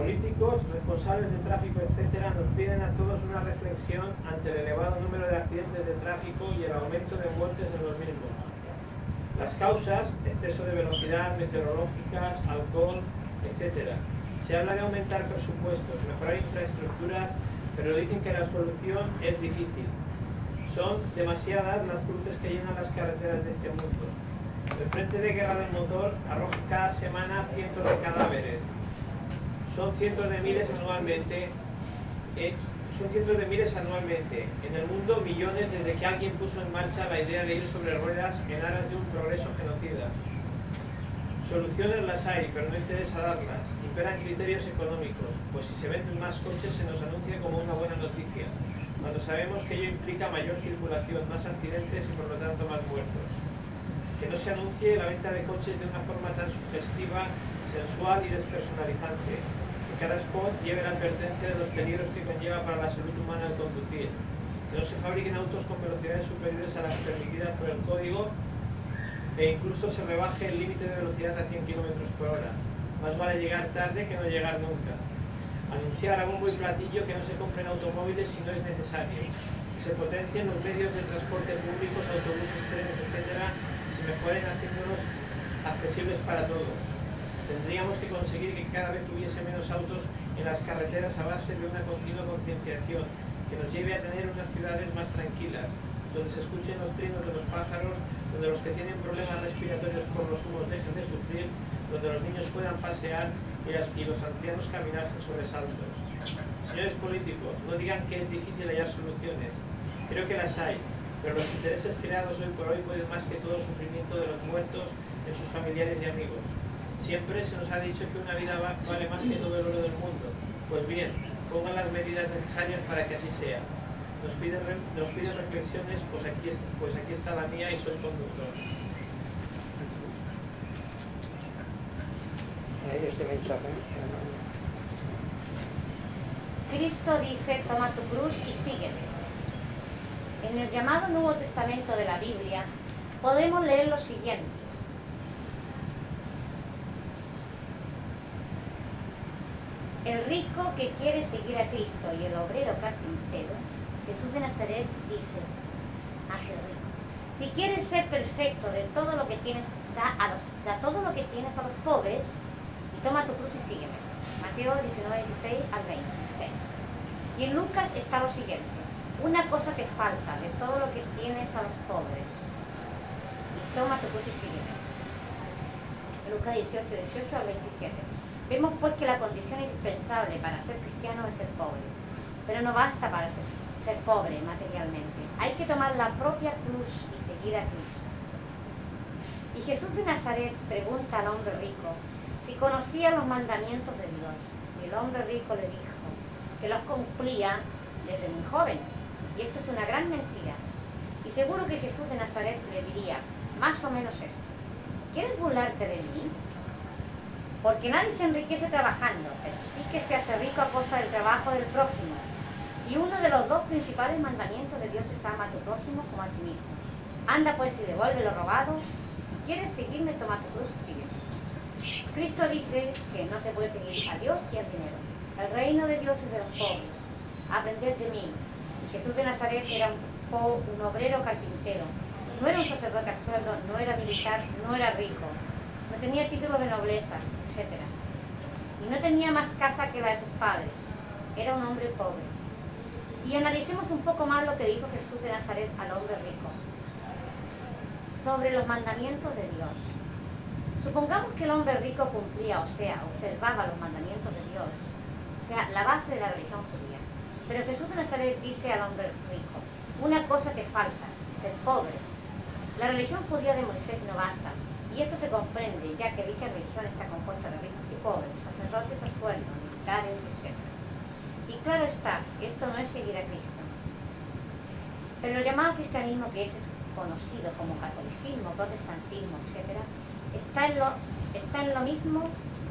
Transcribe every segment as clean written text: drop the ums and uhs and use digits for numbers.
Políticos, responsables de tráfico, etcétera, nos piden a todos una reflexión ante el elevado número de accidentes de tráfico y el aumento de muertes en los mismos. Las causas: exceso de velocidad, meteorológicas, alcohol, etcétera. Se habla de aumentar presupuestos, mejorar infraestructura, pero dicen que la solución es difícil. Son demasiadas las cruces que llenan las carreteras de este mundo. El Frente de Guerra del Motor arroja cada semana cientos de cadáveres. Son cientos de miles anualmente. En el mundo, millones desde que alguien puso en marcha la idea de ir sobre ruedas en aras de un progreso genocida. Soluciones las hay, pero no interesa darlas. Imperan criterios económicos, pues si se venden más coches se nos anuncia como una buena noticia, cuando sabemos que ello implica mayor circulación, más accidentes y por lo tanto más muertos. Que no se anuncie la venta de coches de una forma tan sugestiva, sensual y despersonalizante. Que cada spot lleve la advertencia de los peligros que conlleva para la salud humana al conducir. Que no se fabriquen autos con velocidades superiores a las permitidas por el código e incluso se rebaje el límite de velocidad a 100 km por hora. Más vale llegar tarde que no llegar nunca. Anunciar a bombo y platillo que no se compren automóviles si no es necesario. Que se potencien los medios de transporte públicos, autobuses, trenes, etcétera, se mejoren haciéndolos accesibles para todos. Tendríamos que conseguir que cada vez hubiese menos autos en las carreteras a base de una continua concienciación que nos lleve a tener unas ciudades más tranquilas, donde se escuchen los trinos de los pájaros, donde los que tienen problemas respiratorios por los humos dejen de sufrir, donde los niños puedan pasear y los ancianos caminar sin sobresaltos. Señores políticos, no digan que es difícil hallar soluciones. Creo que las hay, pero los intereses creados hoy por hoy pueden más que todo el sufrimiento de los muertos en sus familiares y amigos. Siempre se nos ha dicho que una vida vale más que todo el oro del mundo. Pues bien, pongan las medidas necesarias para que así sea. Nos piden reflexiones, pues aquí está la mía y soy conductor. Ese mensaje. Cristo dice: toma tu cruz y sígueme. En el llamado Nuevo Testamento de la Biblia podemos leer lo siguiente: el rico que quiere seguir a Cristo y el obrero carpintero, Jesús de Nazaret dice a ese rico: si quieres ser perfecto de todo lo que tienes, da todo lo que tienes a los pobres y toma tu cruz y sígueme. Mateo 19, 16 al 26. Y en Lucas está lo siguiente: una cosa te falta de todo lo que tienes a los pobres y toma tu cruz y sígueme. Lucas 18, 18 al 27. Vemos pues que la condición indispensable para ser cristiano es ser pobre, pero no basta para ser pobre materialmente. Hay que tomar la propia cruz y seguir a Cristo. Y Jesús de Nazaret pregunta al hombre rico si conocía los mandamientos de Dios. Y el hombre rico le dijo que los cumplía desde muy joven. Y esto es una gran mentira. Y seguro que Jesús de Nazaret le diría más o menos esto: ¿quieres burlarte de mí? Porque nadie se enriquece trabajando, pero sí que se hace rico a costa del trabajo del prójimo. Y uno de los dos principales mandamientos de Dios es: ama a tu prójimo como a ti mismo. Anda pues y devuelve lo robado, y si quieres seguirme, toma tu cruz y sígueme. Cristo dice que no se puede seguir a Dios y al dinero. El reino de Dios es de los pobres. Aprended de mí. Y Jesús de Nazaret era un obrero carpintero. No era un sacerdote a sueldo, no era militar, no era rico. No tenía título de nobleza, etc. Y no tenía más casa que la de sus padres. Era un hombre pobre. Y analicemos un poco más lo que dijo Jesús de Nazaret al hombre rico sobre los mandamientos de Dios. Supongamos que el hombre rico cumplía, o sea, observaba los mandamientos de Dios, o sea, la base de la religión judía. Pero Jesús de Nazaret dice al hombre rico: una cosa te falta, ser pobre. La religión judía de Moisés no basta, y esto se comprende, ya que dicha religión está compuesta de ricos y pobres, sacerdotes a sueldo, militares, etc. Y claro está, esto no es seguir a Cristo. Pero el llamado cristianismo, que es conocido como catolicismo, protestantismo, etc., está en lo mismo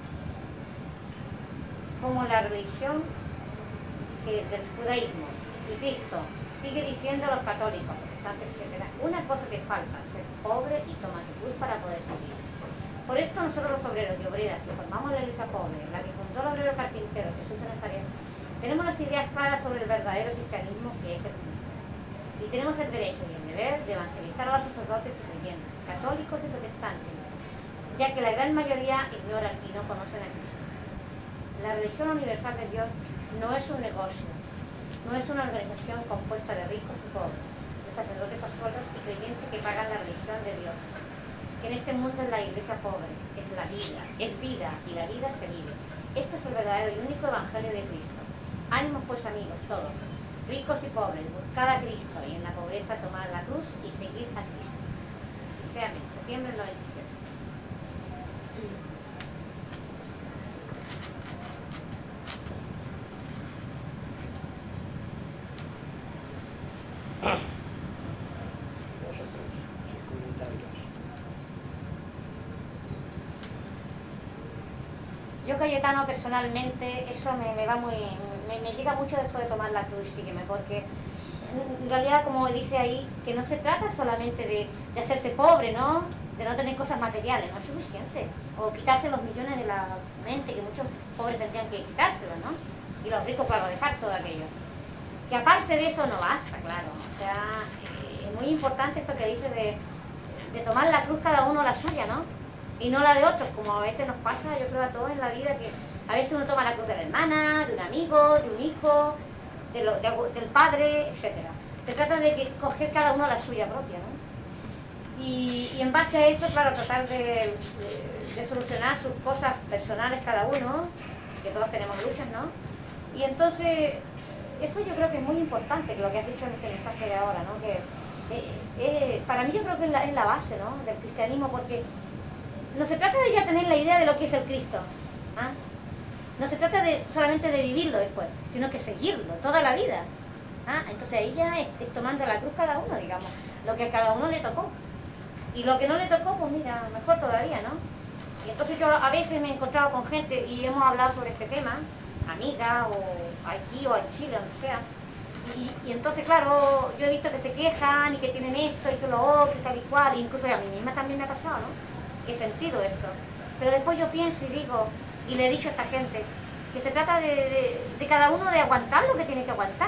como la religión del judaísmo. Y Cristo sigue diciendo a los católicos, protestantes, etc., una cosa que falta: ser pobre y toma tu cruz para poder seguir. Por esto nosotros los obreros y obreras que formamos la iglesia pobre, la que fundó el obrero carpintero, Jesús de Nazaret, tenemos las ideas claras sobre el verdadero cristianismo que es el Cristo. Y tenemos el derecho y el deber de evangelizar a los sacerdotes y creyentes, católicos y protestantes, ya que la gran mayoría ignoran y no conocen a Cristo. La religión universal de Dios no es un negocio, no es una organización compuesta de ricos y pobres, de sacerdotes a sueldos y creyentes que pagan la religión de Dios. Que en este mundo es la iglesia pobre, es la vida, es vida y la vida se vive. Esto es el verdadero y único evangelio de Cristo. Ánimos pues amigos, todos, ricos y pobres, buscar a Cristo y en la pobreza tomar la cruz y seguir a Cristo. Así sea, amén. Septiembre del 97. Yo, Cayetano, personalmente, eso me va muy... Me llega mucho esto de tomar la cruz, sígueme, porque en realidad, como dice ahí, que no se trata solamente de hacerse pobre, ¿no? De no tener cosas materiales, no es suficiente. O quitarse los millones de la mente, que muchos pobres tendrían que quitárselos, ¿no? Y los ricos, claro, dejar todo aquello. Que aparte de eso no basta, claro. O sea, es muy importante esto que dice de tomar la cruz cada uno la suya, ¿no? Y no la de otros, como a veces nos pasa, yo creo, a todos en la vida, que a veces uno toma la cruz de la hermana, de un amigo, de un hijo, del padre, etc. Se trata de que coger cada uno la suya propia, ¿no? Y en base a eso, claro, tratar de solucionar sus cosas personales cada uno, que todos tenemos luchas, ¿no? Y entonces, eso yo creo que es muy importante, que lo que has dicho en este mensaje de ahora, ¿no? Que para mí yo creo que es la base, ¿no? Del cristianismo, porque no se trata de ya tener la idea de lo que es el Cristo, ¿ah? No se trata solamente de vivirlo después, sino que seguirlo toda la vida, ¿ah? Entonces ahí ya es tomando la cruz cada uno, digamos, lo que a cada uno le tocó. Y lo que no le tocó, pues mira, mejor todavía, ¿no? Y entonces yo a veces me he encontrado con gente y hemos hablado sobre este tema, amigas, o aquí o en Chile, donde sea. Y entonces, claro, yo he visto que se quejan y que tienen esto y que lo otro y tal y cual, incluso a mí misma también me ha pasado, ¿no? He sentido esto, pero después yo pienso y digo, y le he dicho a esta gente, que se trata de cada uno de aguantar lo que tiene que aguantar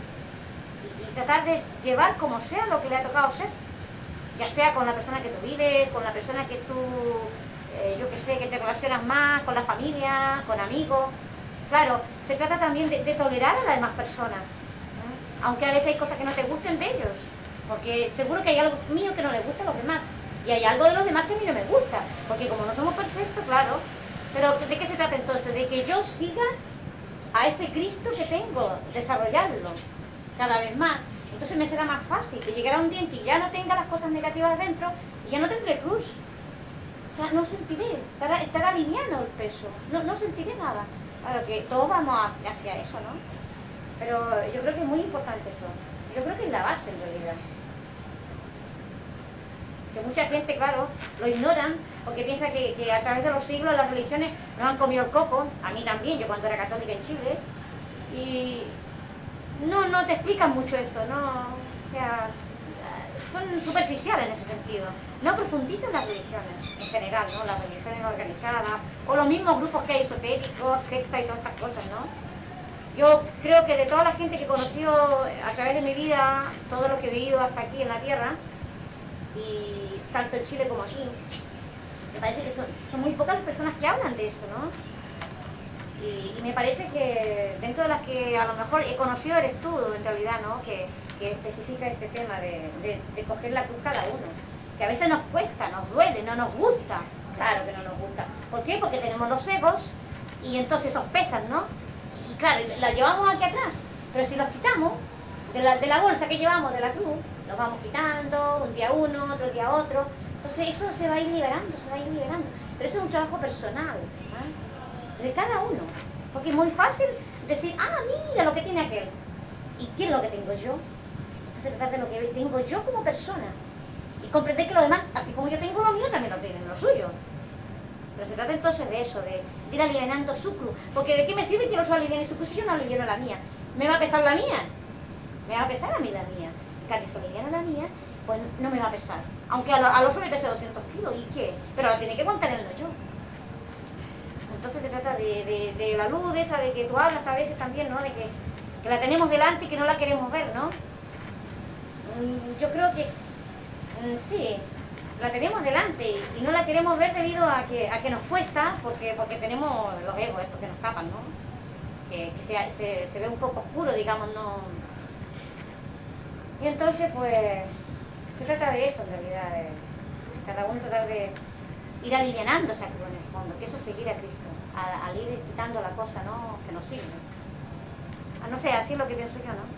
y tratar de llevar como sea lo que le ha tocado ser, ya sea con la persona que tú vives, con la persona que tú, yo que sé, que te relacionas más, con la familia, con amigos. Claro, se trata también de tolerar a las demás personas, ¿eh? Aunque a veces hay cosas que no te gusten de ellos, porque seguro que hay algo mío que no les gusta a los demás. Y hay algo de los demás que a mí no me gusta, porque como no somos perfectos, claro, pero ¿de qué se trata entonces? De que yo siga a ese Cristo que tengo, desarrollarlo cada vez más. Entonces me será más fácil, que llegará un día en que ya no tenga las cosas negativas dentro y ya no tendré cruz. O sea, no sentiré, estará liviano el peso, no sentiré nada. Claro que todos vamos hacia eso, ¿no? Pero yo creo que es muy importante esto. Yo creo que es la base en realidad. Que mucha gente, claro, lo ignoran porque piensa que a través de los siglos las religiones nos han comido el coco, a mí también, yo cuando era católica en Chile, y no te explican mucho esto, no, o sea, son superficiales en ese sentido, no profundizan las religiones en general, ¿no? Las religiones organizadas, o los mismos grupos que hay esotéricos, sectas y todas estas cosas, ¿no? Yo creo que de toda la gente que he conocido a través de mi vida, todo lo que he vivido hasta aquí en la tierra, y tanto en Chile como aquí, me parece que son muy pocas las personas que hablan de esto, ¿no? Y me parece que dentro de las que a lo mejor he conocido eres tú, en realidad, ¿no? Que especifica este tema de coger la cruz cada uno. Que a veces nos cuesta, nos duele, no nos gusta. Claro que no nos gusta. ¿Por qué? Porque tenemos los egos y entonces esos pesan, ¿no? Y claro, la llevamos aquí atrás. Pero si los quitamos de la bolsa que llevamos de la cruz, los vamos quitando, un día uno, otro día otro. Entonces eso se va a ir liberando, se va a ir liberando. Pero eso es un trabajo personal, ¿eh? De cada uno. Porque es muy fácil decir, ah, mira lo que tiene aquel. ¿Y qué es lo que tengo yo? Entonces tratar de lo que tengo yo como persona. Y comprender que los demás, así como yo tengo lo mío, también lo tienen lo suyo. Pero se trata entonces de eso, de ir alivianando su cruz. Porque ¿de qué me sirve que los otros aliviane su cruz si yo no aliviano la mía? ¿Me va a pesar la mía? Me va a pesar a mí la mía. En cambio, si aliviano la mía, pues no me va a pesar. Aunque al oso le pese 200 kilos, ¿y qué? Pero la tiene que contenerlo yo. Entonces se trata de la luz esa de que tú hablas a veces también, ¿no? De que la tenemos delante y que no la queremos ver, ¿no? Yo creo que sí, la tenemos delante y no la queremos ver debido a que nos cuesta, porque tenemos los egos estos que nos tapan, ¿no? Que se ve un poco oscuro, digamos, ¿no? Y entonces, pues, se trata de eso en realidad, de cada uno tratar de ir alivianándose aquí en el fondo, que eso es seguir a Cristo, al ir quitando la cosa, ¿no? Que nos sirve. No sé, así es lo que pienso yo, ¿no?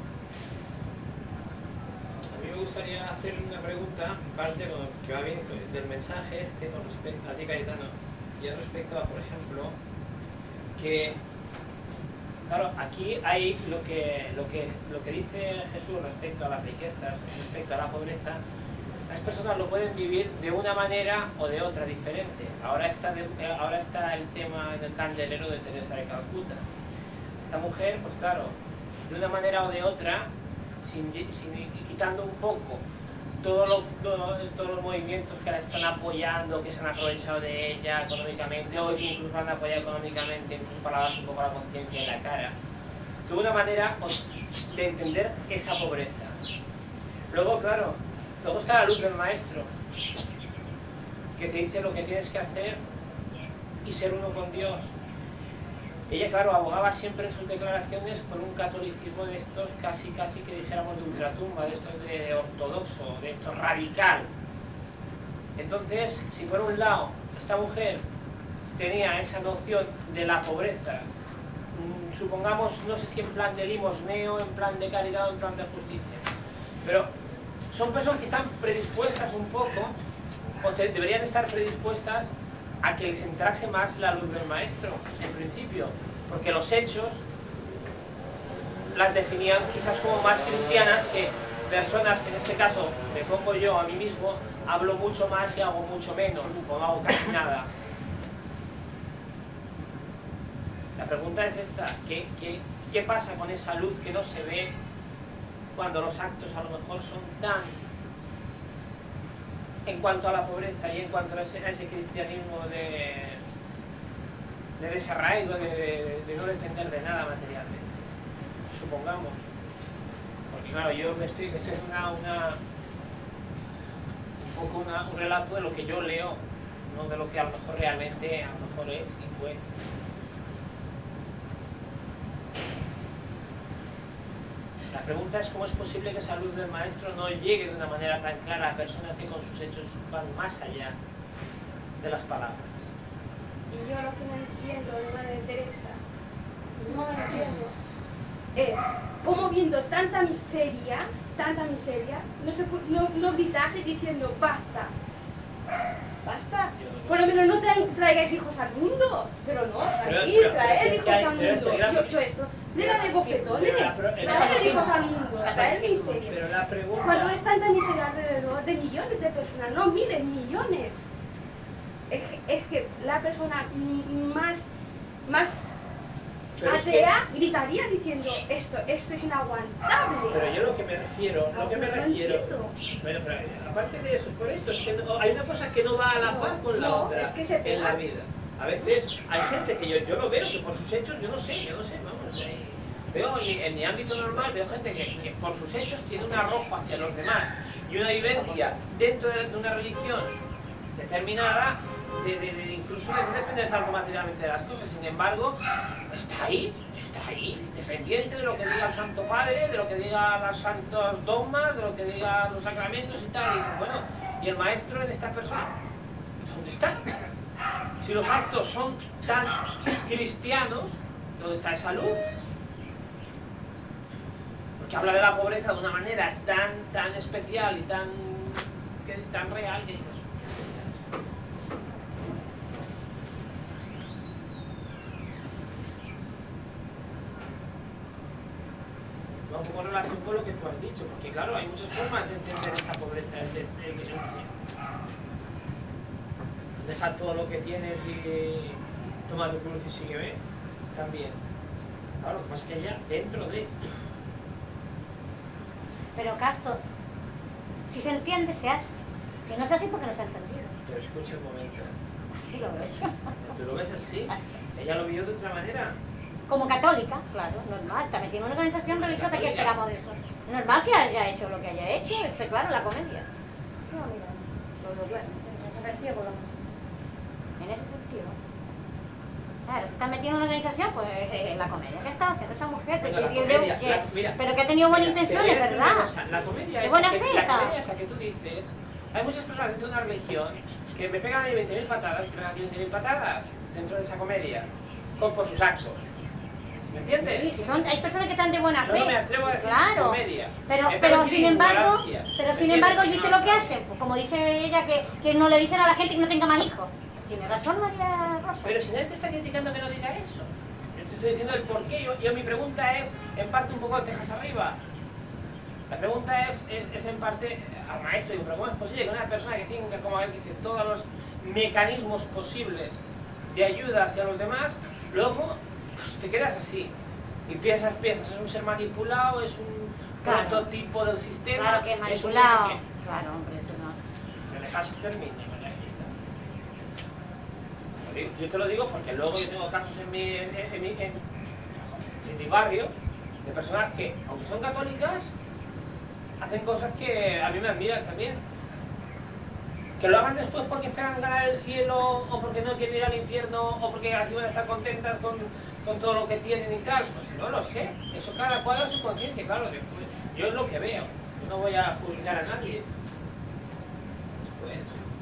A mí me gustaría hacer una pregunta, parte que va bien del mensaje este con respecto a ti, Cayetano, y respecto a, por ejemplo, que claro, aquí hay lo que dice Jesús respecto a las riquezas, respecto a la pobreza. Las personas lo pueden vivir de una manera o de otra diferente. Ahora está el tema en el candelero de Teresa de Calcuta. Esta mujer, pues claro, de una manera o de otra, quitando un poco todos los movimientos que la están apoyando, que se han aprovechado de ella económicamente, o que incluso la han apoyado económicamente, incluso para darse un poco la conciencia en la cara, tuvo una manera de entender esa pobreza. Luego, claro, luego está la luz del maestro, que te dice lo que tienes que hacer y ser uno con Dios. Ella, claro, abogaba siempre en sus declaraciones por un catolicismo de estos casi que dijéramos de ultratumba, de estos de ortodoxo, de estos radical. Entonces, si por un lado esta mujer tenía esa noción de la pobreza, supongamos, no sé si en plan de limosneo, en plan de caridad o en plan de justicia, pero son personas que están predispuestas un poco, o deberían estar predispuestas a que les entrase más la luz del maestro, en principio, porque los hechos las definían quizás como más cristianas que personas que en este caso, me pongo yo a mí mismo, hablo mucho más y hago mucho menos, o no hago casi nada. La pregunta es esta, ¿qué pasa con esa luz que no se ve cuando los actos a lo mejor son tan, en cuanto a la pobreza y en cuanto a ese cristianismo de desarraigo, de no depender de nada materialmente? Supongamos. Porque claro, yo me estoy haciendo un relato de lo que yo leo, no de lo que a lo mejor realmente es y fue. La pregunta es cómo es posible que esa luz del maestro no llegue de una manera tan clara a personas que con sus hechos van más allá de las palabras. Y yo lo que no entiendo de Madre Teresa, no lo entiendo, es cómo viendo tanta miseria, no gritase diciendo basta. Basta. Por lo menos no traigáis hijos al mundo, pero no, traer hijos al mundo. Yo esto, nada de bofetones, nada de hijos al mundo, traer miseria. Pero la pregunta... Cuando es tanta miseria alrededor de millones de personas, no miles, millones. Es que la persona más atea gritaría diciendo esto es inaguantable. Pero yo lo que me refiero, bueno, pero aparte de eso, por esto, es que hay una cosa que no va a la par con la otra, es que se pega en la vida. A veces hay gente que yo lo veo, que por sus hechos, yo no sé, vamos, veo en mi ámbito normal, veo gente que por sus hechos tiene un arrojo hacia los demás y una vivencia dentro de una religión determinada, incluso de no depender tanto materialmente de las cosas. Sin embargo, está ahí, dependiente de lo que diga el Santo Padre, de lo que digan los santos dogmas, de lo que digan los sacramentos y tal. Y bueno, ¿y el maestro en esta persona? ¿Dónde está? Si los actos son tan cristianos, ¿dónde está esa luz? Porque habla de la pobreza de una manera tan especial y tan real que dices. Va un poco en relación con lo que tú has dicho, porque claro, hay muchas formas de entender esta pobreza, dejar todo lo que tienes y toma tu cruz y sígueme, también. Claro, más que ella, dentro de... Pero Castor, si se entiende, se hace. Si no es así, porque no se ha entendido. Pero escucha un momento. Así lo veo yo. ¿Tú lo ves así? Ella lo vio de otra manera. Como católica, claro, normal. Está metida en una organización religiosa, ¿qué esperamos de eso? Normal que haya hecho lo que haya hecho, es claro, la comedia. No, mira, lo duermo, en ese sentido, por lo menos. En ese sentido. Claro, si está metido en una organización, pues la comedia que está haciendo esa mujer, pero que ha tenido buenas intenciones, ¿verdad? La comedia esa que tú dices, hay muchas personas dentro de una religión que me pegan a mí 20.000 patadas, que pegan a 20.000 patadas dentro de esa comedia, por sus actos. ¿Me entiendes? Sí, si hay personas que están de buena fe. No me atrevo a decir claro. Comedia. Pero sin embargo, ¿viste lo que hacen? Pues como dice ella, que no le dicen a la gente que no tenga más hijos. Tiene razón María Rosa. Pero si nadie te está criticando que no diga eso. Yo te estoy diciendo el por qué. Yo mi pregunta es, en parte, un poco de tejas arriba. La pregunta es en parte al maestro. Digo, pero ¿cómo es posible que una persona que tenga, como él dice, todos los mecanismos posibles de ayuda hacia los demás, luego te quedas así y piensas, es un ser manipulado, es un prototipo del sistema? Claro que es manipulado. Es claro, hombre, eso no. Me dejas que termine. Yo te lo digo porque luego yo tengo casos en mi barrio de personas que, aunque son católicas, hacen cosas que a mí me admiran también. Que lo hagan después porque esperan ganar el cielo, o porque no quieren ir al infierno, o porque así van a estar contentas con todo lo que tienen y tal. Pues no lo sé. Eso cada cual a su conciencia, claro. Después, yo es lo que veo. Yo no voy a juzgar a nadie. Después.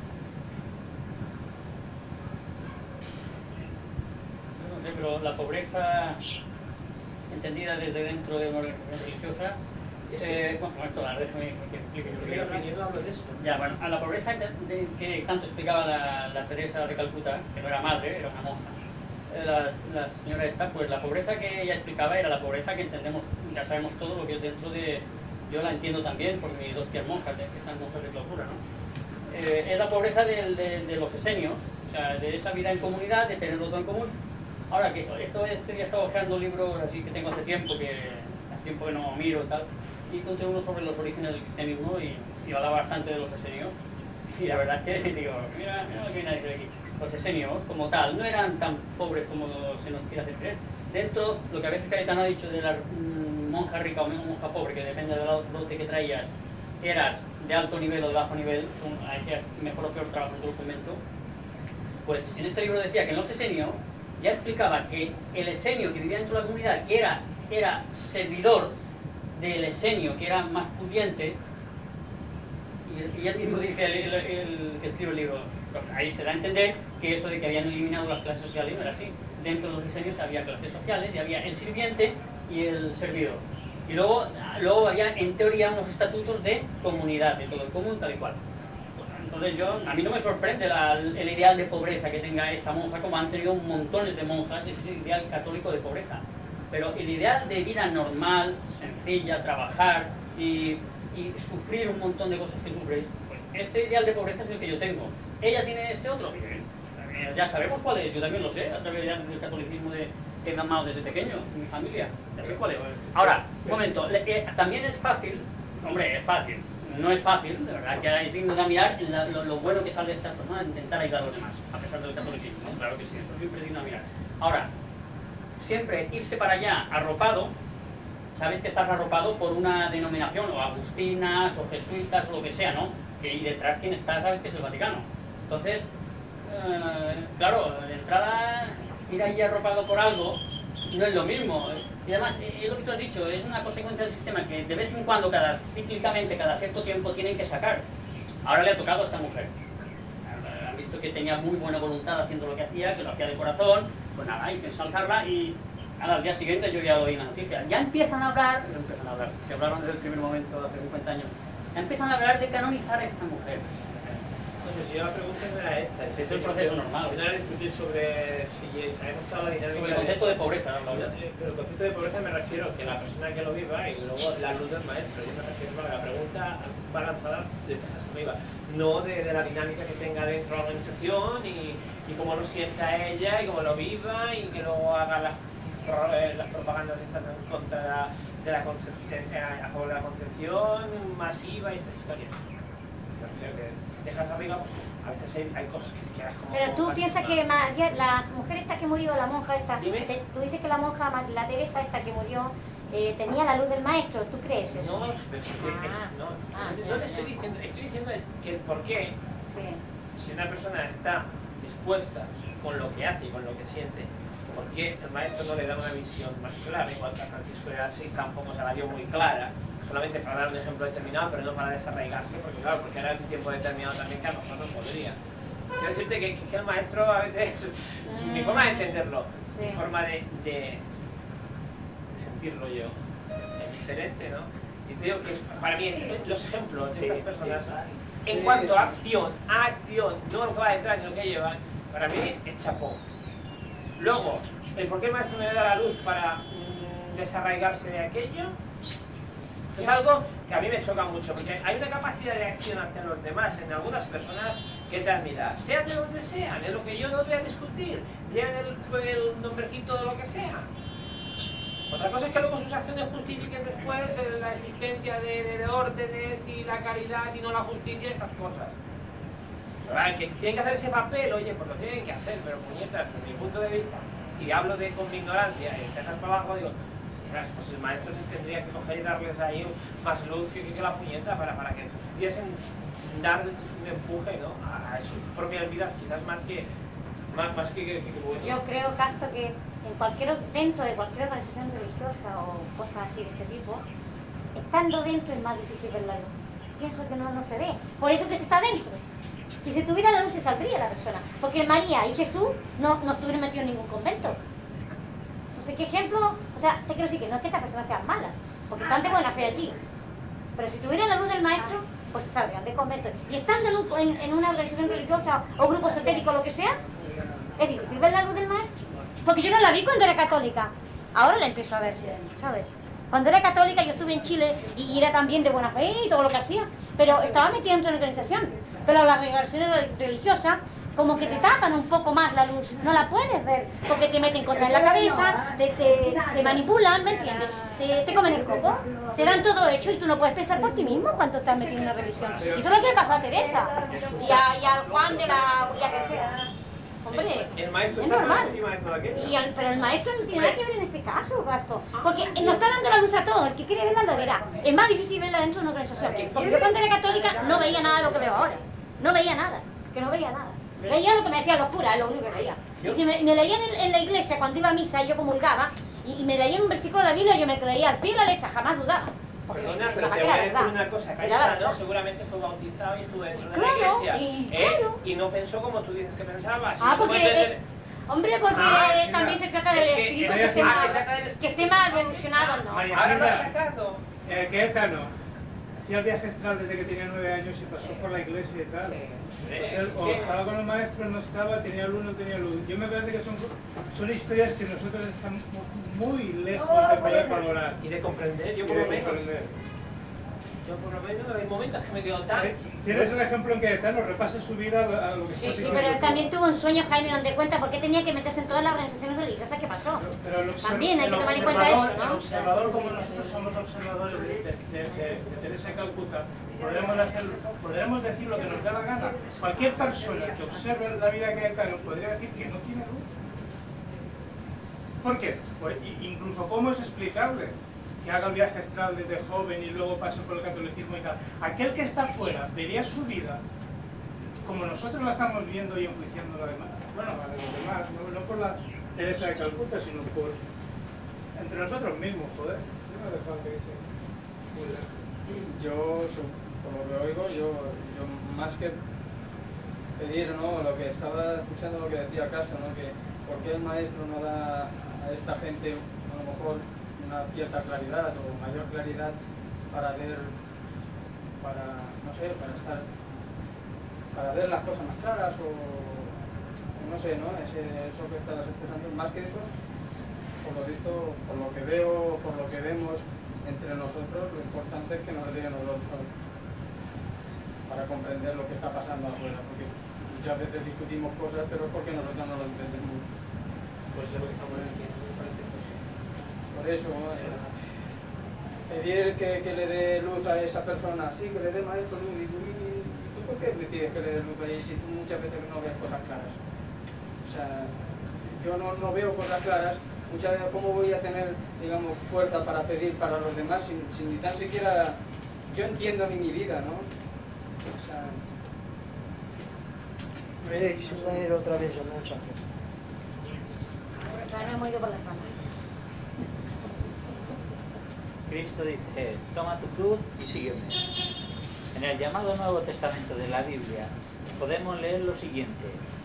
No sé, pero la pobreza entendida desde dentro de una organización religiosa, bueno, esto la déjame que explique. Yo no hablo de eso. Ya, bueno, a la pobreza que tanto explicaba la Teresa de Calcuta, que no era madre, era una monja, la señora esta, pues la pobreza que ella explicaba era la pobreza que entendemos, ya sabemos todo lo que es dentro de... Yo la entiendo también por mis dos tías monjas, que están monjas de clausura, ¿no? Es la pobreza de los esenios, o sea, de esa vida en comunidad, de tenerlo todo en común. Ahora, que este día estaba buscando libros así que tengo hace tiempo que no miro y tal, y encontré uno sobre los orígenes del cristianismo y hablaba bastante de los esenios. Y la verdad es que digo, mira lo que viene a decir aquí. Los esenios, como tal, no eran tan pobres como se nos quiere hacer creer. Dentro, lo que a veces Cayetano ha dicho de la monja rica o monja pobre, que depende del dote que traías, eras de alto nivel o de bajo nivel, hacías mejor o peor trabajo en tu convento, pues en este libro decía que en los esenios ya explicaba que el esenio que vivía dentro de la comunidad, que era servidor del esenio que era más pudiente, y él mismo dice, el que escribe el libro, ahí se da a entender que eso de que habían eliminado las clases sociales no era así. Dentro de los esenios había clases sociales y había el sirviente y el servidor. Y luego había, en teoría, unos estatutos de comunidad, de todo el común, tal y cual. Entonces a mí no me sorprende el ideal de pobreza que tenga esta monja, como han tenido montones de monjas, ese ideal católico de pobreza. Pero el ideal de vida normal, sencilla, trabajar y sufrir un montón de cosas que sufres, pues este ideal de pobreza es el que yo tengo. Ella tiene este otro, ya sabemos cuál es, yo también lo sé, a través del catolicismo que he amado desde pequeño, en mi familia, ya sé cuál es. Ahora, un momento, también es fácil, hombre, es fácil, no es fácil, de verdad, que es digno de mirar lo bueno que sale de estas personas, intentar ayudar a los demás, a pesar del catolicismo, ¿no? Claro que sí, eso siempre es digno de mirar. Ahora, siempre irse para allá arropado, sabes que estás arropado por una denominación, o agustinas, o jesuitas, o lo que sea, ¿no? Y detrás quien está, sabes que es el Vaticano. Entonces, claro, de entrada, ir allí arropado por algo no es lo mismo. Y además, es lo que tú has dicho, es una consecuencia del sistema que de vez en cuando, cíclicamente, cada cierto tiempo, tienen que sacar. Ahora le ha tocado a esta mujer. Han visto que tenía muy buena voluntad haciendo lo que hacía, que lo hacía de corazón, pues nada, hay que ensalzarla y al día siguiente yo ya oí la noticia. Ya empiezan a hablar, se hablaron desde el primer momento, hace 50 años, ya empiezan a hablar de canonizar a esta mujer. Entonces, si yo la pregunta no era esta, es el proceso normal. No era discutir sobre si hemos estado la dinámica. Sobre el concepto de pobreza, ¿no? Pero el concepto de pobreza me refiero a que la persona que lo viva y luego la luz del maestro. Yo me refiero a la pregunta va lanzada de tejas arriba, no de la dinámica que tenga dentro de la organización y cómo lo sienta ella y cómo lo viva y que luego haga las propagandas que están en contra de la concepción, a favor de la concepción masiva y estas historias. Me refiero que dejas arriba, pues, a veces hay cosas que quieras como... Pero tú piensas que la mujer esta que murió, la monja esta, tú dices que la monja, la Teresa esta que murió, tenía la luz del maestro, ¿tú crees eso? No, no te estoy diciendo que el por qué, si una persona está dispuesta con lo que hace y con lo que siente, ¿por qué el maestro no le da una visión más clara? Igual que a Francisco de Asís tampoco se la dio muy clara, solamente para dar un ejemplo determinado, pero no para desarraigarse, porque claro, porque era un tiempo determinado también que a nosotros podría. Quiero decirte que el maestro a veces, mi forma de entenderlo, mi forma de sentirlo yo, es diferente, ¿no? Y te digo que para mí los ejemplos de estas personas, en cuanto a acción, no lo que va detrás, sino lo que llevan, para mí es chapó. Luego, el por qué el maestro me da la luz para desarraigarse de aquello, es algo que a mí me choca mucho, porque hay una capacidad de acción hacia los demás en algunas personas que te admira, sean de donde sean, es lo que yo no voy a discutir, lleven el nombrecito de lo que sea. Otra cosa es que luego sus acciones justifiquen después la existencia de órdenes y la caridad y no la justicia y estas cosas. Ahora, que tienen que hacer ese papel, oye, pues lo tienen que hacer, pero puñetas, desde mi punto de vista, y hablo con mi ignorancia, y dejas para abajo, digo, pues el maestro tendría que coger y darles ahí más luz que la puñeta para que pudiesen dar un empuje, ¿no?, a sus propias vidas, quizás más que bueno. Yo creo, Castro, que dentro de cualquier organización religiosa o cosas así de este tipo, estando dentro es más difícil ver la luz. Pienso que no se ve, por eso que se está dentro. Si se tuviera la luz se saldría la persona, porque María y Jesús no estuvieron metidos en ningún convento. Entonces, ¿qué ejemplo? O sea, te quiero decir que no es que estas personas sean malas, porque están de buena fe allí. Pero si tuvieran la luz del maestro, pues se saldrían de convento. Y estando en una organización religiosa o grupo esotérico o lo que sea, es difícil ver la luz del maestro. Porque yo no la vi cuando era católica. Ahora la empiezo a ver, ¿sabes? Cuando era católica yo estuve en Chile y era también de buena fe y todo lo que hacía. Pero estaba metida en otra organización. Pero las organizaciones religiosas como que te tapan un poco más la luz, no la puedes ver, porque te meten cosas en la cabeza, te manipulan, ¿me entiendes? Te comen el coco, te dan todo hecho y tú no puedes pensar por ti mismo cuando estás metido en una religión. Y eso es lo que le pasó a Teresa y a Juan de la tercera. Hombre, el maestro es está normal. Pero el maestro no tiene nada que ver en este caso, Gasto, porque nos está dando la luz a todos, el que quiere verla lo verá. Es más difícil verla dentro de una organización, porque yo cuando era católica no veía nada de lo que veo ahora, no veía nada, que no veía nada. Veía lo que me decían los curas, es lo único que veía. Y si me leían en la iglesia cuando iba a misa y yo comulgaba, y me leían un versículo de la Biblia, yo me creía al pie de la letra, jamás dudaba. Perdona, pero te voy a decir una cosa, Cayetano seguramente fue bautizado y estuvo dentro de la iglesia. Y no pensó como tú dices que pensabas. Porque también se trata del espíritu que esté más evolucionado, ¿no? Ahora lo has sacado. Cayetano hacía el viaje astral desde que tenía 9 años y pasó por la iglesia y tal. Entonces, o estaba con el maestro, no estaba, tenía luz, no tenía luz. Yo me parece que son historias que nosotros estamos muy lejos de poder valorar. Y de comprender, yo por lo menos. Hay momentos que me quedo tan... Tienes un ejemplo en que Cayetano repasa su vida a lo que está Sí, pero él también tuvo un sueño, Jaime, donde cuenta por qué tenía que meterse en todas las organizaciones religiosas que pasó. Pero también hay que tomar en cuenta eso, ¿no? El observador, como nosotros somos observadores de Teresa de Calcuta, podremos decir lo que nos da la gana. Cualquier persona que observe la vida de Cayetano podría decir que no tiene luz. ¿Por qué? Pues, incluso cómo es explicable que haga el viaje astral desde joven y luego pase por el catolicismo y tal. Aquel que está fuera vería su vida como nosotros la estamos viendo y enjuiciando a la demás. Bueno, a los demás, no por la Teresa de Calcuta, sino por entre nosotros mismos, joder. Yo no he dejado que Yo, por lo que oigo, yo más que pedir, ¿no?, lo que estaba escuchando, lo que decía Castro, ¿no?, que por qué el maestro no da a esta gente a lo mejor una cierta claridad o mayor claridad para ver, no sé, para ver las cosas más claras o no sé, ¿no?, eso que estás expresando. Más que eso, por lo visto, por lo que veo, por lo que vemos entre nosotros, lo importante es que nos digan nosotros para comprender lo que está pasando afuera, porque muchas veces discutimos cosas, pero es porque nosotros no lo entendemos. Pues es lo que estamos diciendo, me parece. Por eso, pedir que le dé luz a esa persona, sí, que le dé maestro luz, y tú por qué me pides que lees Lucas y si tú muchas veces no ves cosas claras? O sea, yo no veo cosas claras. Muchas veces, ¿cómo voy a tener, digamos, fuerza para pedir para los demás sin ni tan siquiera yo entiendo ni mi vida, ¿no? O sea... ¿Queréis leer otra vez el mensaje? No hemos ido por las ramas. Cristo dice, toma tu cruz y sígueme. En el llamado Nuevo Testamento de la Biblia podemos leer lo siguiente.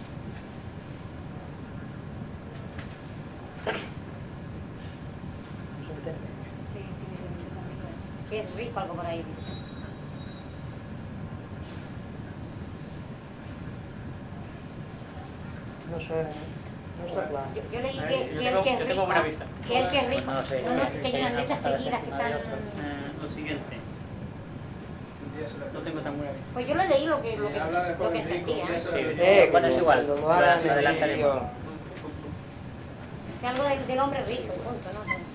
Sí, que es rico, algo por ahí dice. No sé, no está claro. Yo leí Yo que el tengo- que es yo tengo rico, buena vista. que el que es rico, No sé, no sé, que hay unas letras seguidas que están... Lo siguiente. No tengo tan buena vista. Pues yo lo leí lo que Sí, habla de entendía. Sí, bueno, es igual, Cuando lo hagan en adelantaremos. vídeo. Que algo del hombre rico, punto, no sé.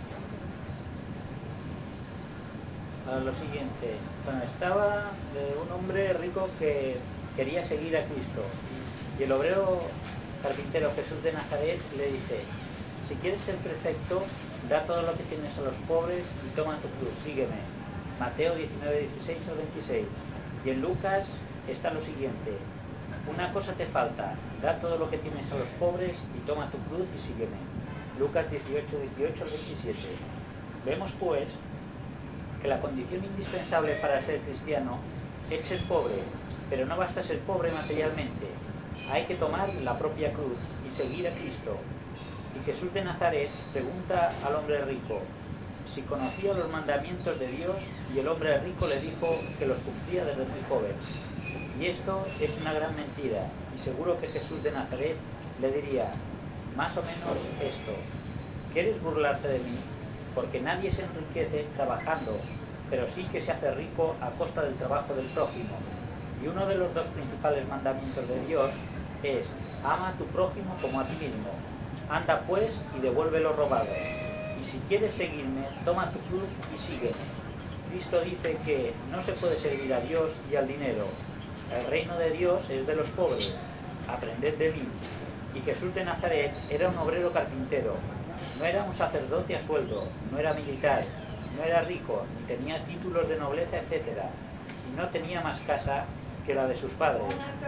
Lo siguiente, bueno, estaba de un hombre rico que quería seguir a Cristo y el obrero carpintero Jesús de Nazaret le dice, si quieres ser perfecto, da todo lo que tienes a los pobres y toma tu cruz, sígueme. Mateo 19, 16 al 26. Y en Lucas está lo siguiente, una cosa te falta, da todo lo que tienes a los pobres y toma tu cruz y sígueme. Lucas 18, 18 al 27. Vemos pues que la condición indispensable para ser cristiano es ser pobre, pero no basta ser pobre materialmente, hay que tomar la propia cruz y seguir a Cristo. Y Jesús de Nazaret pregunta al hombre rico si conocía los mandamientos de Dios y el hombre rico le dijo que los cumplía desde muy joven. Y esto es una gran mentira y seguro que Jesús de Nazaret le diría más o menos esto, ¿quieres burlarte de mí? Porque nadie se enriquece trabajando, pero sí que se hace rico a costa del trabajo del prójimo. Y uno de los dos principales mandamientos de Dios es, ama a tu prójimo como a ti mismo. Anda pues y devuelve lo robado. Y si quieres seguirme, toma tu cruz y sígueme. Cristo dice que no se puede servir a Dios y al dinero. El reino de Dios es de los pobres. Aprended de mí. Y Jesús de Nazaret era un obrero carpintero. No era un sacerdote a sueldo, no era militar, no era rico, ni tenía títulos de nobleza, etc. Y no tenía más casa que la de sus padres.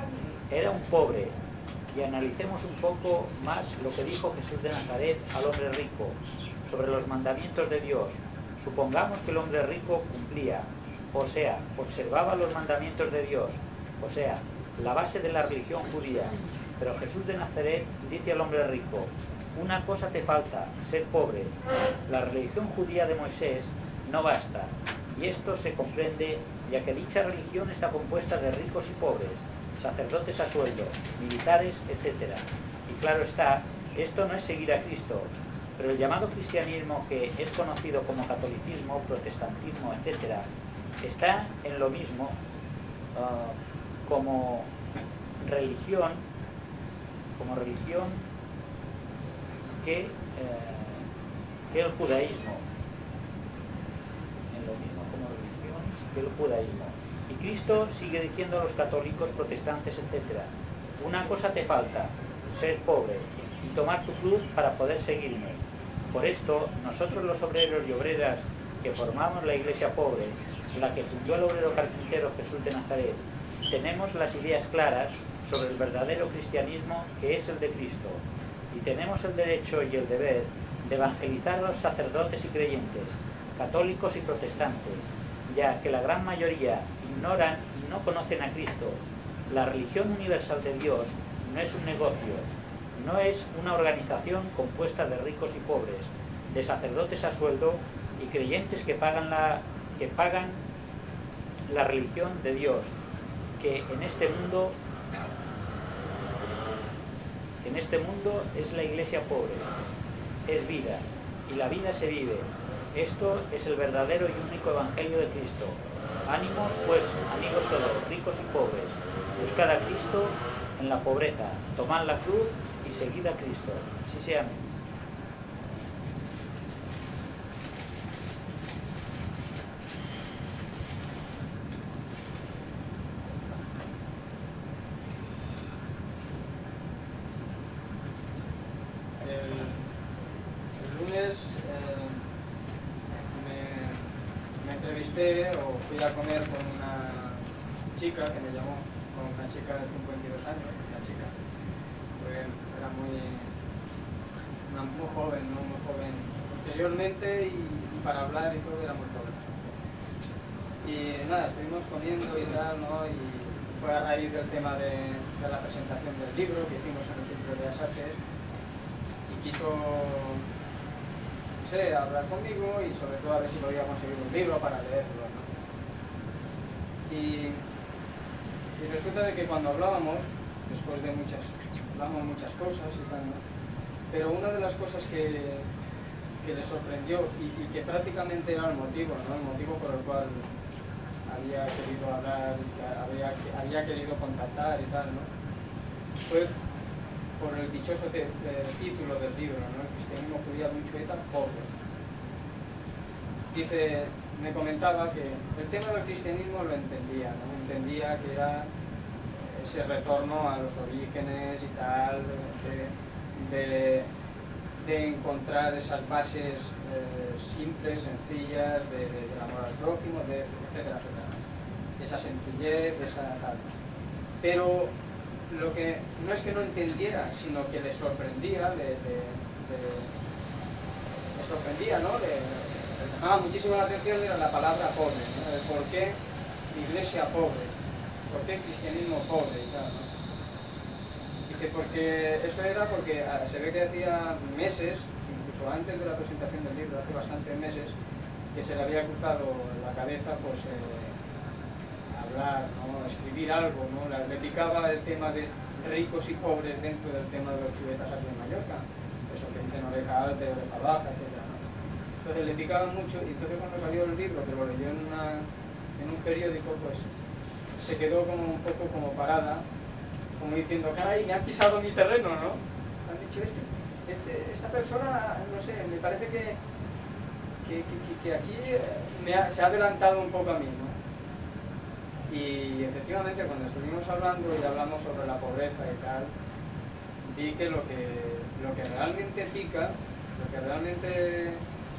Era un pobre. Y analicemos un poco más lo que dijo Jesús de Nazaret al hombre rico sobre los mandamientos de Dios. Supongamos que el hombre rico cumplía, o sea, observaba los mandamientos de Dios, o sea, la base de la religión judía. Pero Jesús de Nazaret dice al hombre rico, una cosa te falta, ser pobre. La religión judía de Moisés no basta, y esto se comprende ya que dicha religión está compuesta de ricos y pobres, sacerdotes a sueldo, militares, etc. Y claro está, esto no es seguir a Cristo, pero el llamado cristianismo, que es conocido como catolicismo, protestantismo, etc., está en lo mismo como religión que el judaísmo, en lo mismo como religión que el judaísmo. Y Cristo sigue diciendo a los católicos, protestantes, etc., una cosa te falta, ser pobre y tomar tu cruz para poder seguirme. Por esto, nosotros los obreros y obreras que formamos la iglesia pobre, la que fundó el obrero carpintero Jesús de Nazaret, tenemos las ideas claras sobre el verdadero cristianismo que es el de Cristo, y tenemos el derecho y el deber de evangelizar a los sacerdotes y creyentes, católicos y protestantes, ya que la gran mayoría ignoran y no conocen a Cristo. La religión universal de Dios no es un negocio, no es una organización compuesta de ricos y pobres, de sacerdotes a sueldo y creyentes que pagan la religión de Dios, que en este mundo es la iglesia pobre, es vida, y la vida se vive. Esto es el verdadero y único evangelio de Cristo. Ánimos, pues, amigos todos, ricos y pobres, buscad a Cristo en la pobreza, tomad la cruz y seguid a Cristo. Así sea. Amén. el lunes me entrevisté o fui a comer con una chica que me llamó, con una chica de 52 años, una chica, porque era muy joven, ¿no? Muy joven interiormente y para hablar y todo era muy joven. Y nada, estuvimos comiendo y tal, ¿no? Y fue a raíz del tema de la presentación del libro que hicimos en el Centro de Bellas Artes y quiso, no sé, hablar conmigo y sobre todo a ver si podía conseguir un libro para leerlo, ¿no? Y resulta de que cuando hablábamos, después de hablamos muchas cosas y tal, ¿no? Pero una de las cosas que le sorprendió y que prácticamente era el motivo, ¿no? El motivo por el cual había querido hablar, había querido contactar y tal, ¿no? Fue por el dichoso título del libro, ¿no? El cristianismo judía Luchueta pobre. Dice, me comentaba que el tema del cristianismo lo entendía, ¿no? Entendía que era ese retorno a los orígenes y tal, de encontrar esas bases simples, sencillas, del amor al prójimo, etcétera, etcétera. Esa sencillez, esa tal. Pero lo que no es que no entendiera, sino que le sorprendía, le sorprendía, ¿no? Le llamaba muchísimo la atención era la palabra pobre, ¿no? El por qué iglesia pobre, por qué cristianismo pobre y tal, ¿no? Dice, porque eso era porque se ve que hacía meses, incluso antes de la presentación del libro, hace bastantes meses, que se le había cruzado en la cabeza, pues, hablar, ¿no? Escribir algo, ¿no? Le picaba el tema de ricos y pobres dentro del tema de los chuletas aquí en Mallorca, eso que dicen oreja alta, oreja baja, etc., ¿no? Entonces le picaba mucho y entonces cuando salió el libro, que lo leyó en un periódico, pues se quedó como un poco como parada, como diciendo, caray, me han pisado mi terreno, ¿no? Han dicho, esta persona, no sé, me parece que aquí se ha adelantado un poco a mí, ¿no? Y efectivamente cuando estuvimos hablando y hablamos sobre la pobreza y tal, vi que lo que realmente pica, lo que realmente